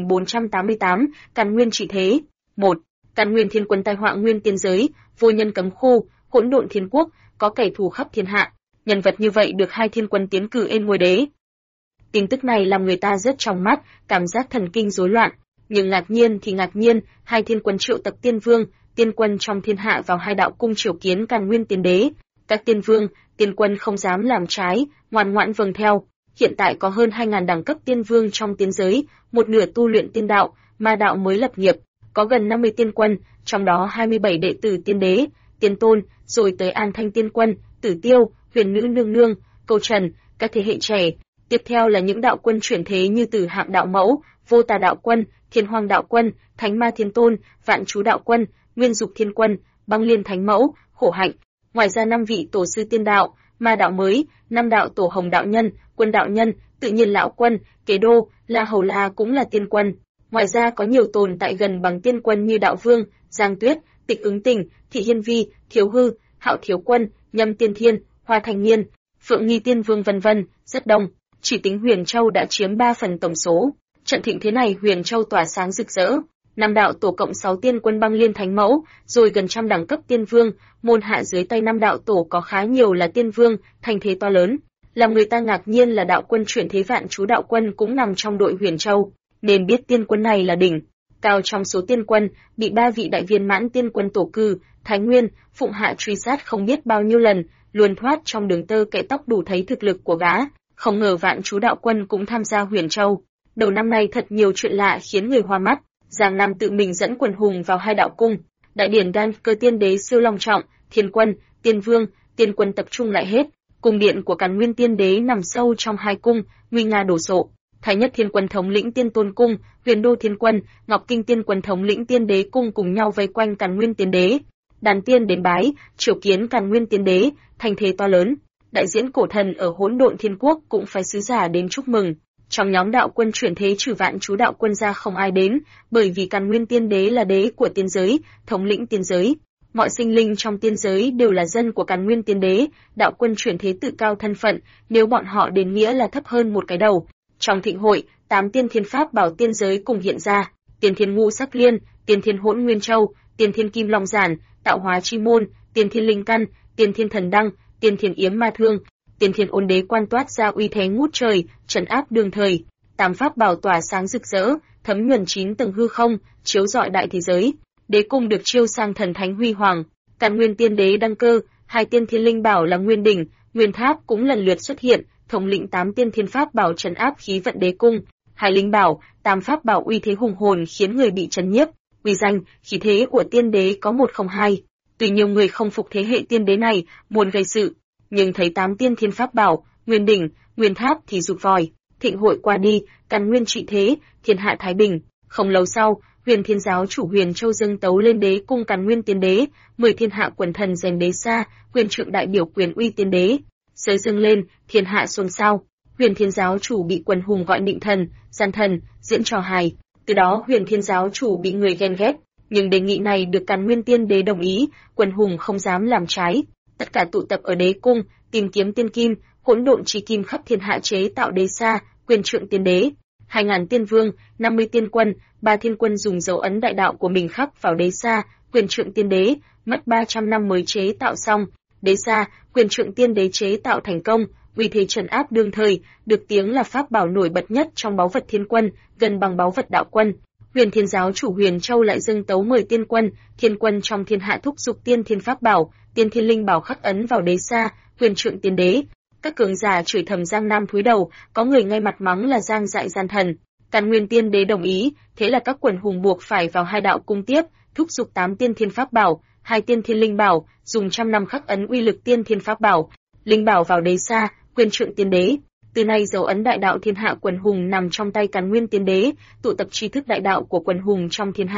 2488, Càn Nguyên trị thế. 1. Càn Nguyên Thiên Quân tai họa nguyên tiên giới, vô nhân cấm khu, Hỗn Độn Thiên Quốc, có kẻ thù khắp thiên hạ. Nhân vật như vậy được hai thiên quân tiến cử lên ngôi đế. Tin tức này làm người ta rất trong mắt, cảm giác thần kinh rối loạn. Nhưng ngạc nhiên thì ngạc nhiên, hai thiên quân triệu tập tiên vương, tiên quân trong thiên hạ vào hai đạo cung triều kiến Càn Nguyên Tiên Đế. Các tiên vương, tiên quân không dám làm trái, ngoan ngoãn vâng theo. Hiện tại có hơn 2.000 đẳng cấp tiên vương trong tiên giới, một nửa tu luyện tiên đạo, ma đạo mới lập nghiệp. Có gần 50 tiên quân, trong đó 27 đệ tử tiên đế, tiên tôn, rồi tới An Thanh Tiên Quân, Tử Tiêu, Huyền Nữ Nương Nương, Câu Trần, các thế hệ trẻ. Tiếp theo là những đạo quân chuyển thế như Tử Hạm Đạo Mẫu, Vô Tà Đạo Quân, Thiên Hoang Đạo Quân, Thánh Ma Thiên Tôn, Vạn Chú Đạo Quân, Nguyên Dục Thiên Quân, Băng Liên Thánh Mẫu, Khổ Hạnh. Ngoài ra 5 vị tổ sư tiên đạo, ma đạo mới, 5 đạo tổ Hồng Đạo Nhân, Quân Đạo Nhân, Tự Nhiên Lão Quân, Kế Đô, La Hầu La cũng là tiên quân. Ngoài ra có nhiều tồn tại gần bằng tiên quân như Đạo Vương, Giang Tuyết, Tịch Ứng Tình, Thị Hiên Vi, Thiếu Hư, Hạo Thiếu Quân, Nhâm Tiên Thiên, Hoa Thành Niên, Phượng Nghi Tiên Vương vân vân, rất đông. Chỉ tính Huyền Châu đã chiếm 3 phần tổng số. Trận thịnh thế này Huyền Châu tỏa sáng rực rỡ. 5 đạo tổ cộng 6 tiên quân Băng Liên Thánh Mẫu, rồi gần trăm đẳng cấp tiên vương, môn hạ dưới tay 5 đạo tổ có khá nhiều là tiên vương, thành thế to lớn. Làm người ta ngạc nhiên là đạo quân chuyển thế Vạn Chú Đạo Quân cũng nằm trong đội Huyền Châu, nên biết tiên quân này là đỉnh cao trong số tiên quân, bị 3 vị đại viên mãn tiên quân tổ cử, Thái Nguyên, Phụng Hạ truy sát không biết bao nhiêu lần, luôn thoát trong đường tơ kẽ tóc đủ thấy thực lực của gã. Không ngờ Vạn Chú Đạo Quân cũng tham gia Huyền Châu. Đầu năm nay thật nhiều chuyện lạ khiến người hoa mắt. Giang Nam tự mình dẫn quần hùng vào hai đạo cung, đại điển đan cơ tiên đế siêu long trọng, thiên quân, tiên vương, tiên quân tập trung lại hết. Cung điện của Càn Nguyên Tiên Đế nằm sâu trong hai cung, nguy nga đổ sộ. Thái Nhất Thiên Quân thống lĩnh Tiên Tôn Cung, Huyền Đô Thiên Quân, Ngọc Kinh Tiên Quân thống lĩnh Tiên Đế Cung cùng nhau vây quanh Càn Nguyên Tiên Đế. Đàn tiên đến bái, triều kiến Càn Nguyên Tiên Đế, thành thế to lớn. Đại diễn cổ thần ở Hỗn Độn Thiên Quốc cũng phải sứ giả đến chúc mừng. Trong nhóm đạo quân chuyển thế trừ Vạn Chú Đạo Quân ra không ai đến, bởi vì Càn Nguyên Tiên Đế là đế của tiên giới, thống lĩnh tiên giới. Mọi sinh linh trong tiên giới đều là dân của Càn Nguyên Tiên Đế, đạo quân chuyển thế tự cao thân phận, nếu bọn họ đến nghĩa là thấp hơn một cái đầu. Trong thịnh hội, 8 tiên thiên pháp bảo tiên giới cùng hiện ra, Tiên Thiên Ngũ Sắc Liên, Tiên Thiên Hỗn Nguyên Châu, Tiên Thiên Kim Long Giản, Tạo Hóa Chi Môn, Tiên Thiên Linh Căn, Tiên Thiên Thần Đăng, Tiên Thiên Yếm Ma Thương, Tiên Thiên Ôn Đế Quan toát ra uy thế ngút trời, trấn áp đương thời. 8 pháp bảo tỏa sáng rực rỡ, thấm nhuần 9 tầng hư không, chiếu rọi đại thế giới. Đế cung được chiêu sang thần thánh huy hoàng. Càn Nguyên Tiên Đế đăng cơ, 2 tiên thiên linh bảo là Nguyên Đỉnh, Nguyên Tháp cũng lần lượt xuất hiện, thống lĩnh 8 tiên thiên pháp bảo trấn áp khí vận đế cung. 2 linh bảo, 8 pháp bảo uy thế hùng hồn khiến người bị chấn nhiếp. Uy danh, khí thế của tiên đế có 102. Tuy nhiều người không phục thế hệ tiên đế này, muốn gây sự, nhưng thấy 8 tiên thiên pháp bảo, Nguyên Đỉnh, Nguyên Tháp thì rụt vòi. Thịnh hội qua đi, Càn Nguyên trị thế, thiên hạ thái bình. Không lâu sau, Huyền Thiên giáo chủ Huyền Châu dâng tấu lên đế cung Càn Nguyên Tiên Đế, 10 thiên hạ quần thần giành đế xa, quyền trượng đại biểu quyền uy tiên đế. Sới dâng lên, thiên hạ xôn xao. Huyền Thiên giáo chủ bị quần hùng gọi nịnh thần, gian thần, diễn trò hài. Từ đó Huyền Thiên giáo chủ bị người ghen ghét, nhưng đề nghị này được Càn Nguyên Tiên Đế đồng ý, quần hùng không dám làm trái. Tất cả tụ tập ở đế cung, tìm kiếm tiên kim, hỗn độn chi kim khắp thiên hạ chế tạo đế xa, quyền trượng tiên đế. 2.000 tiên vương, 50 tiên quân, 3 thiên quân dùng dấu ấn đại đạo của mình khắc vào đế xa, quyền trượng tiên đế, mất 300 năm mới chế tạo xong. Đế xa, quyền trượng tiên đế chế tạo thành công, uy thế trấn áp đương thời, được tiếng là pháp bảo nổi bật nhất trong báu vật thiên quân, gần bằng báu vật đạo quân. Huyền Thiên giáo chủ Huyền Châu lại dâng tấu mời tiên quân trong thiên hạ thúc giục tiên thiên pháp bảo, tiên thiên linh bảo khắc ấn vào đế xa, quyền trượng tiên đế. Các cường giả chửi thầm Giang Nam cúi đầu, có người ngay mặt mắng là Giang dại gian thần. Càn Nguyên Tiên Đế đồng ý, thế là các quần hùng buộc phải vào hai đạo cung tiếp, thúc giục 8 tiên thiên pháp bảo, 2 tiên thiên linh bảo, dùng trăm năm khắc ấn uy lực tiên thiên pháp bảo, linh bảo vào đế xa, quyền trượng tiên đế. Từ nay dấu ấn đại đạo thiên hạ quần hùng nằm trong tay Càn Nguyên Tiên Đế, tụ tập tri thức đại đạo của quần hùng trong thiên hạ.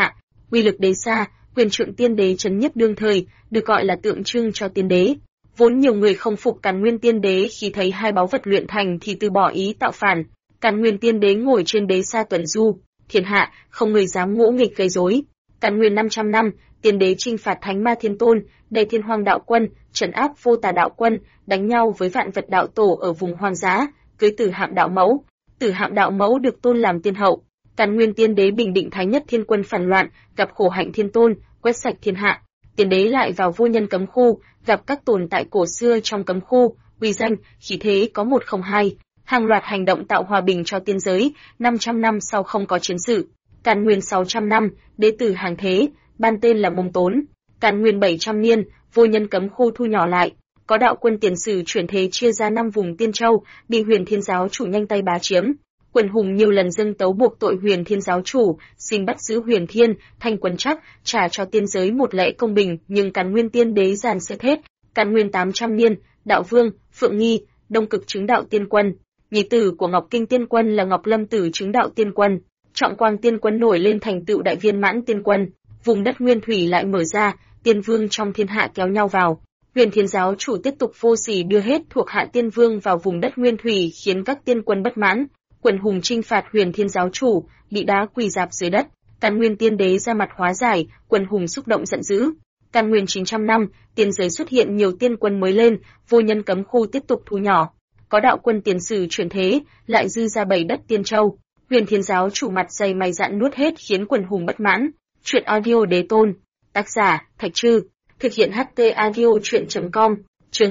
uy lực đế xa, quyền trượng tiên đế trấn nhiếp đương thời, được gọi là tượng trưng cho tiên đế. Vốn nhiều người không phục Càn Nguyên Tiên Đế khi thấy hai báu vật luyện thành thì từ bỏ ý tạo phản. Càn Nguyên Tiên Đế ngồi trên đế sa tuần du, thiên hạ không người dám ngỗ nghịch gây rối. Càn Nguyên 500 năm, Tiên Đế chinh phạt Thánh Ma Thiên Tôn, đè Thiên Hoang đạo quân, trấn áp Vô Tà đạo quân, đánh nhau với Vạn Vật đạo tổ ở vùng hoang dã, cưới Tử Hạm đạo mẫu. Tử Hạm đạo mẫu được tôn làm tiên hậu. Càn Nguyên Tiên Đế bình định Thái Nhất Thiên quân phản loạn, gặp Khổ Hạnh Thiên Tôn, quét sạch thiên hạ. Tiên Đế lại vào Vô Nhân cấm khu, gặp các tồn tại cổ xưa trong cấm khu, uy danh, khí thế có 102, hàng loạt hành động tạo hòa bình cho tiên giới. 500 năm sau không có chiến sự. Càn Nguyên 600 năm, đế tử hàng thế, ban tên là Mông Tốn. Càn Nguyên 700 niên, Vô Nhân cấm khu thu nhỏ lại, có đạo quân tiền sử chuyển thế chia ra 5 vùng Tiên Châu, bị Huyền Thiên giáo chủ nhanh tay bá chiếm. Quần hùng nhiều lần dâng tấu buộc tội Huyền Thiên giáo chủ, xin bắt giữ Huyền Thiên, Thanh Quân Trắc, trả cho tiên giới một lẽ công bình, nhưng Càn Nguyên Tiên Đế dàn xếp hết. Càn Nguyên 800 niên, Đạo Vương, Phượng Nghi, Đông Cực chứng đạo tiên quân, nhi tử của Ngọc Kinh tiên quân là Ngọc Lâm Tử chứng đạo tiên quân, Trọng Quang tiên quân nổi lên thành tựu đại viên mãn tiên quân, vùng đất nguyên thủy lại mở ra, tiên vương trong thiên hạ kéo nhau vào. Huyền Thiên giáo chủ tiếp tục vô sỉ đưa hết thuộc hạ tiên vương vào vùng đất nguyên thủy khiến các tiên quân bất mãn. Quần hùng chinh phạt Huyền Thiên giáo chủ, bị đá quỳ rạp dưới đất. Càn Nguyên Tiên Đế ra mặt hóa giải, quần hùng xúc động giận dữ. Càn Nguyên 900 năm, tiên giới xuất hiện nhiều tiên quân mới lên, Vô Nhân cấm khu tiếp tục thu nhỏ. Có đạo quân tiền sử chuyển thế, lại dư ra 7 đất Tiên Châu. Huyền Thiên giáo chủ mặt dày mày dạn nuốt hết khiến quần hùng bất mãn. Truyện audio đế tôn. Tác giả, Thạch Trư. Thực hiện HT audio truyện.com. Chương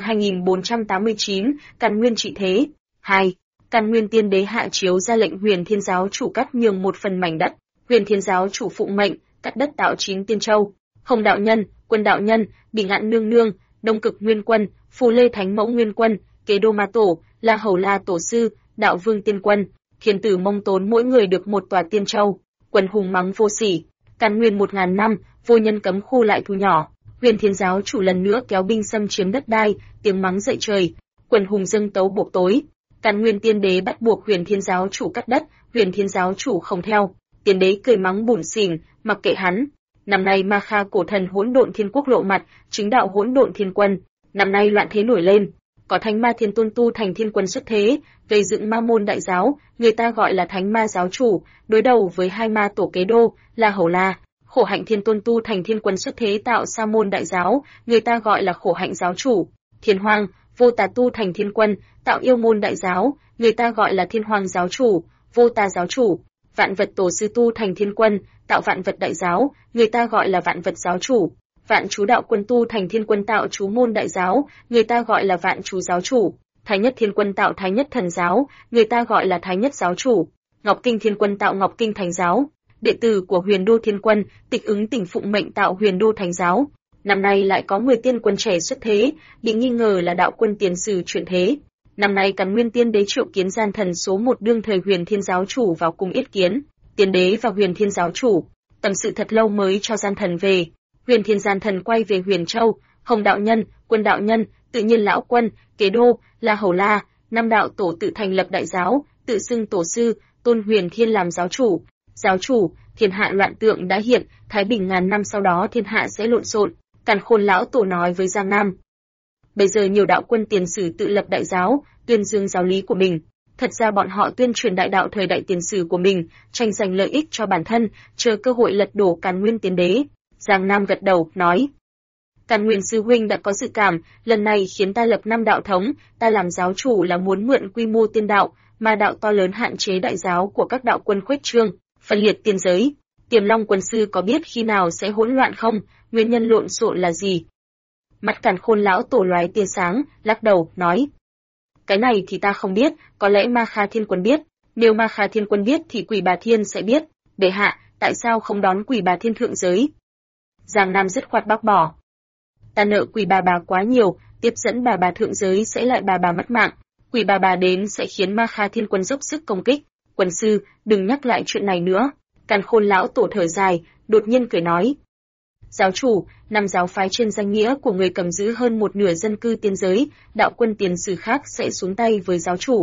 2489, Càn Nguyên trị thế. 2. Càn Nguyên Tiên Đế hạ chiếu ra lệnh Huyền Thiên giáo chủ cắt nhường một phần mảnh đất. Huyền Thiên giáo chủ phụng mệnh, cắt đất tạo 9 Tiên Châu. Hồng đạo nhân, Quân đạo nhân, Bỉ Ngạn nương nương, Đông Cực nguyên quân, Phù Lê Thánh mẫu nguyên quân, Kế Đô Ma tổ, La Hầu La tổ sư, Đạo Vương tiên quân, Thiên tử Mông Tốn mỗi người được một tòa Tiên Châu. Quần hùng mắng vô sỉ. Càn Nguyên 1000 năm, Vô Nhân cấm khu lại thu nhỏ. Huyền Thiên giáo chủ lần nữa kéo binh xâm chiếm đất đai, tiếng mắng dậy trời. Quần hùng dâng tấu buộc tối. Càn Nguyên Tiên Đế bắt buộc Huyền Thiên giáo chủ cắt đất, Huyền Thiên giáo chủ không theo. Tiên Đế cười mắng bủn xỉn, mặc kệ hắn. Năm nay Ma Kha cổ thần Hỗn Độn Thiên Quốc lộ mặt, chứng đạo Hỗn Độn Thiên Quân. Năm nay loạn thế nổi lên, có Thánh Ma Thiên Tôn tu thành Thiên Quân xuất thế, gây dựng Ma môn đại giáo, người ta gọi là Thánh Ma giáo chủ, đối đầu với hai ma tổ Kế Đô, La Hầu La. Khổ Hạnh Thiên Tôn tu thành Thiên Quân xuất thế tạo Sa môn đại giáo, người ta gọi là Khổ Hạnh giáo chủ. Thiên Hoang, Vô Tà tu thành Thiên Quân, tạo Yêu môn đại giáo, người ta gọi là Thiên Hoang giáo chủ, Vô Tà giáo chủ. Vạn Vật tổ sư tu thành Thiên Quân, tạo Vạn Vật đại giáo, người ta gọi là Vạn Vật giáo chủ. Vạn Chú đạo quân tu thành Thiên Quân tạo Chú môn đại giáo, người ta gọi là Vạn Chú giáo chủ. Thái Nhất Thiên Quân tạo Thái Nhất thần giáo, người ta gọi là Thái Nhất giáo chủ. Ngọc Kinh Thiên Quân tạo Ngọc Kinh thánh giáo. Đệ tử của Huyền Đô Thiên Quân, Tịch Ứng Tỉnh phụng mệnh tạo Huyền Đô thánh giáo. Năm nay lại có 10 tiên quân trẻ xuất thế, bị nghi ngờ là đạo quân tiền sử chuyển thế. Năm nay Càn Nguyên Tiên Đế triệu kiến gian thần số 1 đương thời Huyền Thiên giáo chủ vào cung yết kiến. Tiên Đế và Huyền Thiên giáo chủ tâm sự thật lâu mới cho gian thần về. Huyền Thiên gian thần quay về Huyền Châu, Hồng đạo nhân, Quân đạo nhân, Tự Nhiên lão quân, Kế Đô, La Hầu La, năm đạo tổ tự thành lập đại giáo, tự xưng tổ sư, tôn Huyền Thiên làm giáo chủ. Giáo chủ, thiên hạ loạn tượng đã hiện, thái bình ngàn năm sau đó thiên hạ sẽ lộn xộn. Càn Khôn lão tổ nói với Giang Nam. Bây giờ nhiều đạo quân tiền sử tự lập đại giáo, tuyên dương giáo lý của mình. Thật ra bọn họ tuyên truyền đại đạo thời đại tiền sử của mình, tranh giành lợi ích cho bản thân, chờ cơ hội lật đổ Càn Nguyên Tiên Đế. Giang Nam gật đầu, nói. Càn Nguyên sư huynh đã có dự cảm, lần này khiến ta lập 5 đạo thống, ta làm giáo chủ là muốn mượn quy mô tiên đạo, ma đạo to lớn hạn chế đại giáo của các đạo quân khuếch trương, phân liệt tiên giới. Tiềm Long quân sư có biết khi nào sẽ hỗn loạn không? Nguyên nhân lộn xộn là gì? Mắt Càn Khôn lão tổ lóe tia sáng, lắc đầu, nói. Cái này thì ta không biết, có lẽ Ma Kha Thiên Quân biết. Nếu Ma Kha Thiên Quân biết thì Quỷ Bà Thiên sẽ biết. Bệ hạ, tại sao không đón Quỷ Bà Thiên thượng giới? Giang Nam dứt khoát bác bỏ. Ta nợ Quỷ Bà quá nhiều, tiếp dẫn bà thượng giới sẽ lại bà mất mạng. Quỷ bà đến sẽ khiến Ma Kha Thiên Quân dốc sức công kích. Quân sư, đừng nhắc lại chuyện này nữa. Càn Khôn lão tổ thở dài, đột nhiên cười nói. Giáo chủ, 5 giáo phái trên danh nghĩa của người cầm giữ hơn một nửa dân cư tiên giới, đạo quân tiền sử khác sẽ xuống tay với giáo chủ.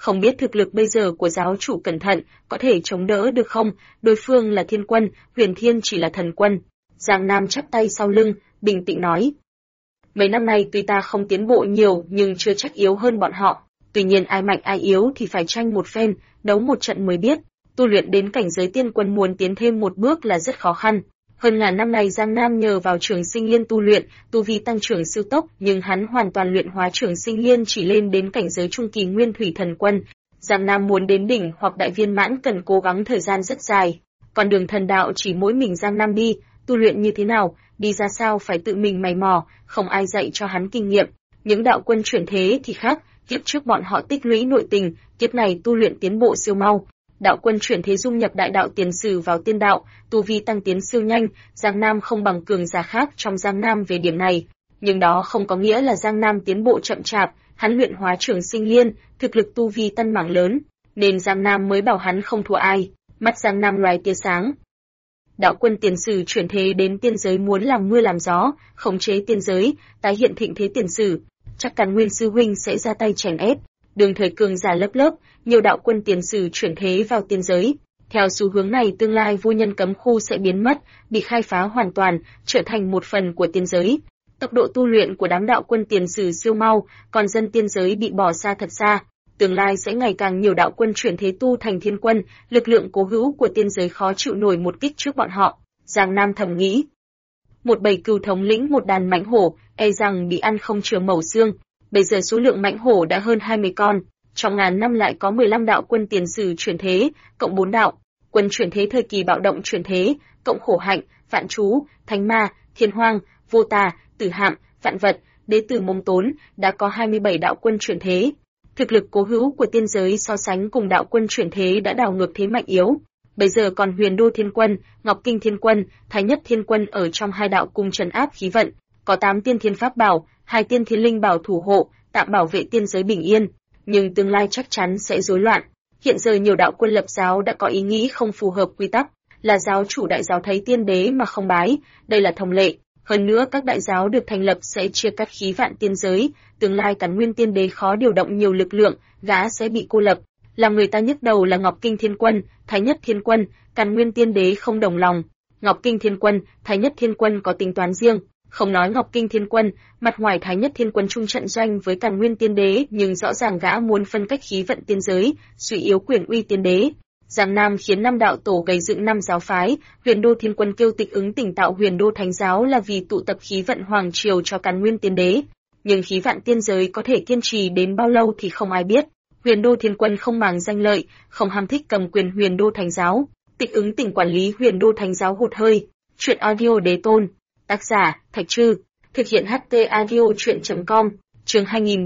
không biết thực lực bây giờ của giáo chủ cẩn thận, có thể chống đỡ được không, đối phương là thiên quân, Huyền Thiên chỉ là thần quân. Giang Nam chắp tay sau lưng, bình tĩnh nói. Mấy năm nay tuy ta không tiến bộ nhiều nhưng chưa chắc yếu hơn bọn họ, tuy nhiên ai mạnh ai yếu thì phải tranh một phen, đấu một trận mới biết. Tu luyện đến cảnh giới tiên quân muốn tiến thêm một bước là rất khó khăn. Hơn ngàn năm này Giang Nam nhờ vào Trường Sinh Liên tu luyện, tu vi tăng trưởng siêu tốc, nhưng hắn hoàn toàn luyện hóa Trường Sinh Liên chỉ lên đến cảnh giới trung kỳ Nguyên Thủy Thần Quân. Giang Nam muốn đến đỉnh hoặc đại viên mãn cần cố gắng thời gian rất dài. Con đường thần đạo chỉ mỗi mình Giang Nam đi, tu luyện như thế nào, đi ra sao phải tự mình mày mò, không ai dạy cho hắn kinh nghiệm. Những đạo quân chuyển thế thì khác, kiếp trước bọn họ tích lũy nội tình, kiếp này tu luyện tiến bộ siêu mau. Đạo quân chuyển thế dung nhập đại đạo tiền sử vào tiên đạo, tu vi tăng tiến siêu nhanh, Giang Nam không bằng cường giả khác trong Giang Nam về điểm này, nhưng đó không có nghĩa là Giang Nam tiến bộ chậm chạp, hắn luyện hóa Trường Sinh Liên, thực lực tu vi tăng mảng lớn, nên Giang Nam mới bảo hắn không thua ai. Mắt Giang Nam loài tia sáng. Đạo quân tiền sử chuyển thế đến tiên giới muốn làm mưa làm gió, khống chế tiên giới, tái hiện thịnh thế tiền sử, chắc Càn Nguyên sư huynh sẽ ra tay chèn ép. Đường thời cường giả lớp lớp, nhiều đạo quân tiền sử chuyển thế vào tiên giới. Theo xu hướng này tương lai vô nhân cấm khu sẽ biến mất, bị khai phá hoàn toàn, trở thành một phần của tiên giới. Tốc độ tu luyện của đám đạo quân tiền sử siêu mau, còn dân tiên giới bị bỏ xa thật xa. Tương lai sẽ ngày càng nhiều đạo quân chuyển thế tu thành thiên quân, lực lượng cố hữu của tiên giới khó chịu nổi một kích trước bọn họ. Giang Nam thầm nghĩ. Một bầy cừu thống lĩnh một đàn mãnh hổ, e rằng bị ăn không chừa mẩu xương. Bây giờ số lượng mãnh hổ đã hơn 20 con, trong ngàn năm lại có 15 đạo quân tiền sử chuyển thế, cộng 4 đạo quân chuyển thế thời kỳ bạo động chuyển thế, cộng khổ hạnh, vạn chú, thánh ma, thiên hoang, vô tà, tử hạm, vạn vật, đế tử mông tốn, đã có 27 đạo quân chuyển thế. Thực lực cố hữu của tiên giới so sánh cùng đạo quân chuyển thế đã đảo ngược thế mạnh yếu. Bây giờ còn Huyền Đô Thiên Quân, Ngọc Kinh Thiên Quân, Thái Nhất Thiên Quân ở trong hai đạo cùng trấn áp khí vận, có 8 tiên thiên pháp bảo, 2 tiên thiên linh bảo thủ hộ, tạm bảo vệ tiên giới bình yên, nhưng tương lai chắc chắn sẽ rối loạn. Hiện giờ nhiều đạo quân lập giáo đã có ý nghĩ không phù hợp quy tắc, là giáo chủ đại giáo thấy tiên đế mà không bái, đây là thông lệ. Hơn nữa các đại giáo được thành lập sẽ chia cắt khí vạn tiên giới, tương lai Càn Nguyên tiên đế khó điều động nhiều lực lượng, gã sẽ bị cô lập. Làm người ta nhức đầu là Ngọc Kinh Thiên Quân, Thái Nhất Thiên Quân, Càn Nguyên tiên đế không đồng lòng. Ngọc Kinh Thiên Quân, Thái Nhất Thiên Quân có tính toán riêng. Không nói Ngọc Kinh Thiên Quân, mặt ngoài Thái Nhất Thiên Quân chung trận doanh với Càn Nguyên Tiên Đế, nhưng rõ ràng gã muốn phân cách khí vận tiên giới, suy yếu quyền uy tiên đế. Giang Nam khiến 5 đạo tổ gây dựng 5 giáo phái, Huyền Đô Thiên Quân kêu Tịch Ứng Tỉnh tạo Huyền Đô Thánh giáo là vì tụ tập khí vận hoàng triều cho Càn Nguyên Tiên Đế. Nhưng khí vận tiên giới có thể kiên trì đến bao lâu thì không ai biết. Huyền Đô Thiên Quân không màng danh lợi, không ham thích cầm quyền Huyền Đô Thánh giáo. Tịch Ứng Tỉnh quản lý Huyền Đô Thánh giáo hụt hơi. Chuyện audio đế tôn. Tác giả, Thạch Trư. Thực hiện HT Audio Chuyện.com. Chương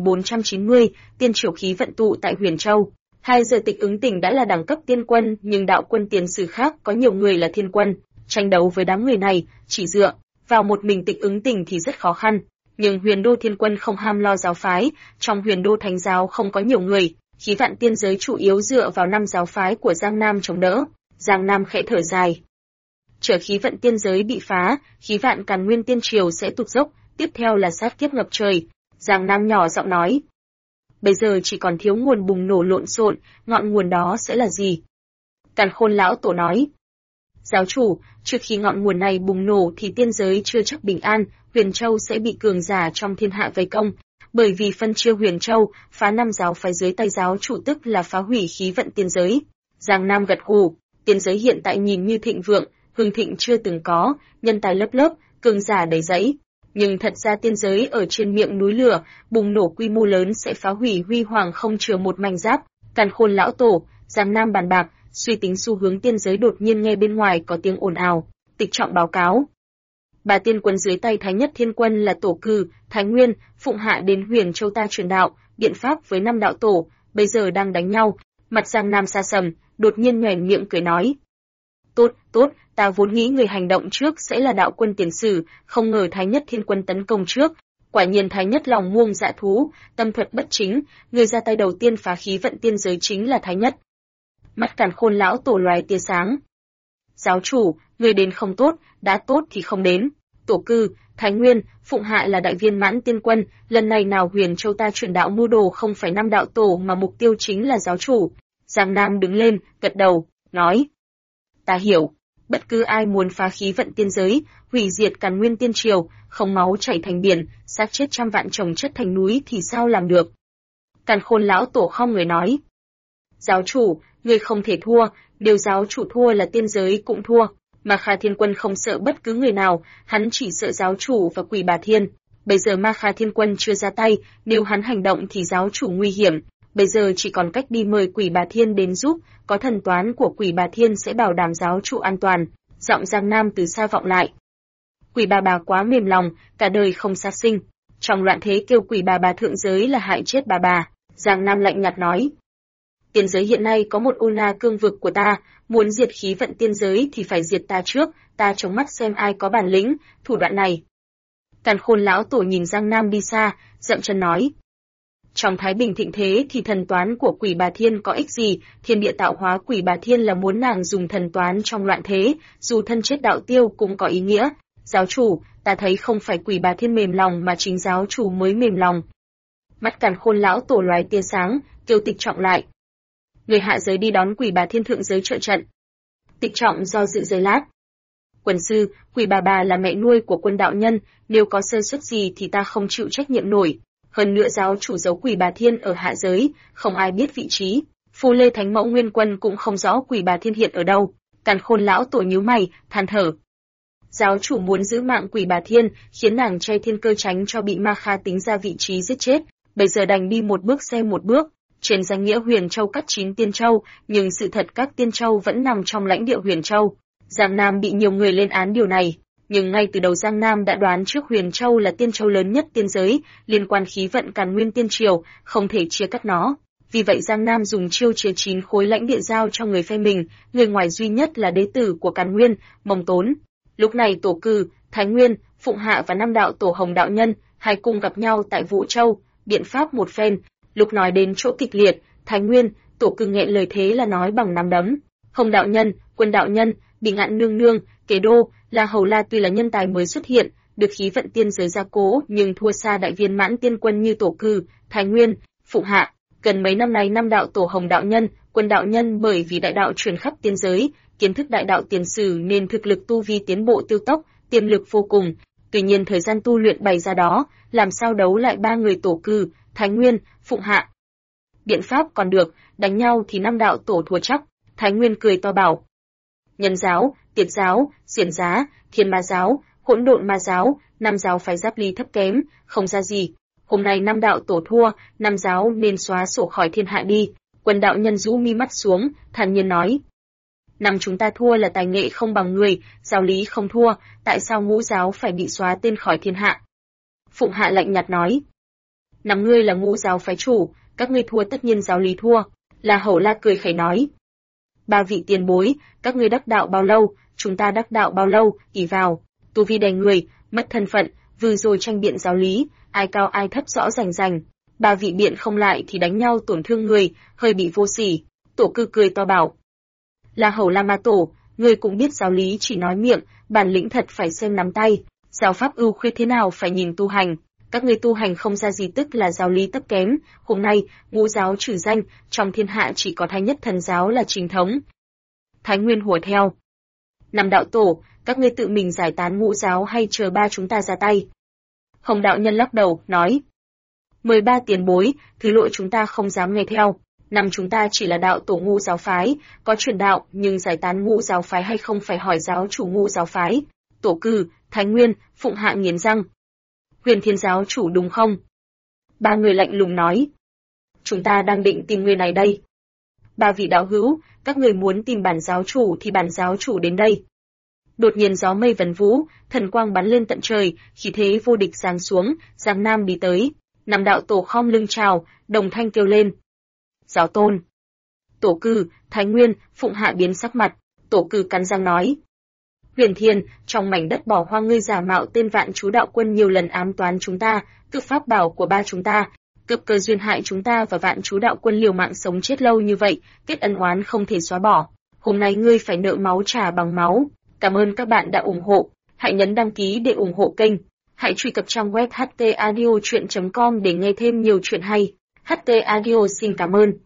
2490, Tiên triều khí vận tụ tại Huyền Châu. 2 giờ Tịch Ứng Tỉnh đã là đẳng cấp tiên quân, nhưng đạo quân tiền sử khác có nhiều người là thiên quân. Tranh đấu với đám người này, chỉ dựa vào một mình Tịch Ứng Tỉnh thì rất khó khăn. Nhưng Huyền Đô Thiên Quân không ham lo giáo phái, trong Huyền Đô Thánh giáo không có nhiều người, khí vạn tiên giới chủ yếu dựa vào 5 giáo phái của Giang Nam chống đỡ. Giang Nam khẽ thở dài. Chờ khí vận tiên giới bị phá, khí vạn Càn Nguyên tiên triều sẽ tụt dốc, tiếp theo là sát kiếp ngập trời. Giang Nam nhỏ giọng nói. Bây giờ chỉ còn thiếu nguồn bùng nổ lộn xộn, ngọn nguồn đó sẽ là gì? Càn Khôn lão tổ nói. Giáo chủ, trước khi ngọn nguồn này bùng nổ thì tiên giới chưa chắc bình an, Huyền Châu sẽ bị cường giả trong thiên hạ vây công. Bởi vì phân chia Huyền Châu, phá 5 giáo phái dưới tay giáo chủ tức là phá hủy khí vận tiên giới. Giang Nam gật gù, tiên giới hiện tại nhìn như thịnh vượng, hưng thịnh chưa từng có, nhân tài lớp lớp, cường giả đầy dẫy. Nhưng thật ra tiên giới ở trên miệng núi lửa, bùng nổ quy mô lớn sẽ phá hủy huy hoàng không chừa một mảnh giáp. Càn Khôn lão tổ, Giang Nam bàn bạc, suy tính xu hướng tiên giới đột nhiên nghe bên ngoài có tiếng ồn ào. Tịch Trọng báo cáo. 3 tiên quân dưới tay Thái Nhất Thiên Quân là Tổ Cừ, Thái Nguyên, Phụng Hạ đến Huyền Châu ta truyền đạo, biện pháp với 5 đạo tổ, bây giờ đang đánh nhau. Mặt Giang Nam xa sầm, đột nhiên nhoẻn miệng cười nói. Tốt, ta vốn nghĩ người hành động trước sẽ là đạo quân tiền sử, không ngờ Thái Nhất Thiên Quân tấn công trước. Quả nhiên Thái Nhất lòng muông dạ thú, tâm thuật bất chính, người ra tay đầu tiên phá khí vận tiên giới chính là Thái Nhất. Mắt Càn Khôn lão tổ loài tia sáng. Giáo chủ, người đến không tốt, đã tốt thì không đến. Tổ Cư, Thái Nguyên, Phụng Hạ là đại viên mãn tiên quân, lần này nào Huyền Châu ta chuyển đạo mưu đồ không phải năm đạo tổ mà mục tiêu chính là giáo chủ. Giang Nam đứng lên, gật đầu, nói. Ta hiểu, bất cứ ai muốn phá khí vận tiên giới, hủy diệt Càn Nguyên tiên triều, không máu chảy thành biển, xác chết trăm vạn chồng chất thành núi thì sao làm được. Càn Khôn lão tổ không người nói. Giáo chủ, người không thể thua, nếu giáo chủ thua là tiên giới cũng thua. Ma Kha Thiên Quân không sợ bất cứ người nào, hắn chỉ sợ giáo chủ và Quỷ Bà Thiên. Bây giờ Ma Kha Thiên Quân chưa ra tay, nếu hắn hành động thì giáo chủ nguy hiểm. Bây giờ chỉ còn cách đi mời Quỷ Bà Thiên đến giúp, có thần toán của Quỷ Bà Thiên sẽ bảo đảm giáo chủ an toàn. Giọng Giang Nam từ xa vọng lại. Quỷ bà quá mềm lòng, cả đời không sát sinh. Trong loạn thế kêu Quỷ bà thượng giới là hại chết bà. Giang Nam lạnh nhạt nói. Tiên giới hiện nay có một Una cương vực của ta, muốn diệt khí vận tiên giới thì phải diệt ta trước, ta chống mắt xem ai có bản lĩnh, thủ đoạn này. Càn Khôn lão tổ nhìn Giang Nam đi xa, dậm chân nói. Trong Thái Bình thịnh thế thì thần toán của Quỷ Bà Thiên có ích gì, thiên địa tạo hóa Quỷ Bà Thiên là muốn nàng dùng thần toán trong loạn thế, dù thân chết đạo tiêu cũng có ý nghĩa. Giáo chủ, ta thấy không phải Quỷ Bà Thiên mềm lòng mà chính giáo chủ mới mềm lòng. Mắt Càn Khôn lão tổ lóe tia sáng, kêu Tịch Trọng lại. Người hạ giới đi đón Quỷ Bà Thiên thượng giới trợ trận. Tịch Trọng do dự giây lát. Quần sư, Quỷ bà là mẹ nuôi của Quân đạo nhân, nếu có sơ suất gì thì ta không chịu trách nhiệm nổi. Hơn nữa giáo chủ giấu Quỷ Bà Thiên ở hạ giới, không ai biết vị trí. Phu Lê Thánh Mẫu Nguyên Quân cũng không rõ Quỷ Bà Thiên hiện ở đâu. Càn Khôn lão tổ nhíu mày, than thở. Giáo chủ muốn giữ mạng Quỷ Bà Thiên, khiến nàng che thiên cơ tránh cho bị Ma Kha tính ra vị trí giết chết. Bây giờ đành đi một bước xem một bước. Trên danh nghĩa Huyền Châu cắt 9 tiên châu, nhưng sự thật các tiên châu vẫn nằm trong lãnh địa Huyền Châu. Giang Nam bị nhiều người lên án điều này, nhưng ngay từ đầu Giang Nam đã đoán trước Huyền Châu là tiên châu lớn nhất tiên giới, liên quan khí vận Càn Nguyên tiên triều, không thể chia cắt nó. Vì vậy Giang Nam dùng chiêu chia 9 khối lãnh địa giao cho người phe mình, người ngoài duy nhất là đế tử của Càn Nguyên, Mông Tốn. Lúc này Tổ Cư, Thái Nguyên, Phụng Hạ và năm đạo tổ Hồng đạo nhân, hai cùng gặp nhau tại Vũ Châu, biện pháp một phen. Lúc nói đến chỗ kịch liệt, Thái Nguyên, Tổ Cư nghẹn lời thế là nói bằng nắm đấm. Hồng đạo nhân, Quân đạo nhân, Bị Ngạn nương nương, Kế Đô, La Hầu La tuy là nhân tài mới xuất hiện, được khí vận tiên giới gia cố nhưng thua xa đại viên mãn tiên quân như Tổ Cư, Thái Nguyên, Phụng Hạ. Gần mấy năm nay năm đạo tổ Hồng đạo nhân, Quân đạo nhân bởi vì đại đạo truyền khắp tiên giới, kiến thức đại đạo tiền sử nên thực lực tu vi tiến bộ tiêu tốc, tiềm lực vô cùng. Tuy nhiên thời gian tu luyện bày ra đó, làm sao đấu lại ba người Tổ Cư, Thái Nguyên, Phụng Hạ. Biện pháp còn được, đánh nhau thì năm đạo tổ thua chắc. Thái Nguyên cười to bảo. Nhân giáo, Tiệt giáo, Xiển giá, Thiên ma giáo, Hỗn độn ma giáo, năm giáo phái giáp ly thấp kém, không ra gì. Hôm nay năm đạo tổ thua, năm giáo nên xóa sổ khỏi thiên hạ đi. Quân đạo nhân rũ mi mắt xuống, thản nhiên nói. Năm chúng ta thua là tài nghệ không bằng người, giáo lý không thua, tại sao ngũ giáo phải bị xóa tên khỏi thiên hạ? Phụng Hạ lạnh nhạt nói. Năm ngươi là ngũ giáo phái chủ, các ngươi thua tất nhiên giáo lý thua. La Hầu La cười khẩy nói. Ba vị tiền bối, các ngươi đắc đạo bao lâu, chúng ta đắc đạo bao lâu, ỷ vào, tu vi đầy người, mất thân phận, vừa rồi tranh biện giáo lý, ai cao ai thấp rõ rành rành. Ba vị biện không lại thì đánh nhau tổn thương người, hơi bị vô sỉ. Tổ Cư cười to bảo. La Hầu La ma tổ, ngươi cũng biết giáo lý chỉ nói miệng, bản lĩnh thật phải xem nắm tay. Giáo pháp ưu khuyết thế nào phải nhìn tu hành. Các ngươi tu hành không ra gì tức là giáo lý thấp kém. Hôm nay, ngũ giáo trừ danh, trong thiên hạ chỉ có Thái Nhất Thần giáo là chính thống. Thái Nguyên hùa theo. Năm đạo tổ, các ngươi tự mình giải tán ngũ giáo hay chờ ba chúng ta ra tay? Hồng đạo nhân lắc đầu, nói. 13 tiền bối, thứ lỗi chúng ta không dám nghe theo. Năm chúng ta chỉ là đạo tổ ngũ giáo phái, có truyền đạo, nhưng giải tán ngũ giáo phái hay không phải hỏi giáo chủ ngũ giáo phái. Tổ Cư, Thái Nguyên, Phụng Hạ nghiến răng. Huyền Thiên giáo chủ đúng không? Ba người lạnh lùng nói. Chúng ta đang định tìm người này đây. Ba vị đạo hữu, các người muốn tìm bản giáo chủ thì bản giáo chủ đến đây. Đột nhiên gió mây vần vũ, thần quang bắn lên tận trời, khí thế vô địch giáng xuống, Giang Nam đi tới. Năm đạo tổ khom lưng chào, đồng thanh kêu lên. Giáo tôn. Tổ Cư, Thái Nguyên, Phụng Hạ biến sắc mặt, Tổ Cư cắn răng nói. Huyền Thiên, trong mảnh đất bỏ hoang ngươi giả mạo tên Vạn Chú đạo quân nhiều lần ám toán chúng ta, cướp pháp bảo của ba chúng ta, cướp cơ duyên hại chúng ta và Vạn Chú đạo quân liều mạng sống chết lâu như vậy, kết ân oán không thể xóa bỏ. Hôm nay ngươi phải nợ máu trả bằng máu. Cảm ơn các bạn đã ủng hộ. Hãy nhấn đăng ký để ủng hộ kênh. Hãy truy cập trang web htaudio.com để nghe thêm nhiều chuyện hay. HT Audio xin cảm ơn.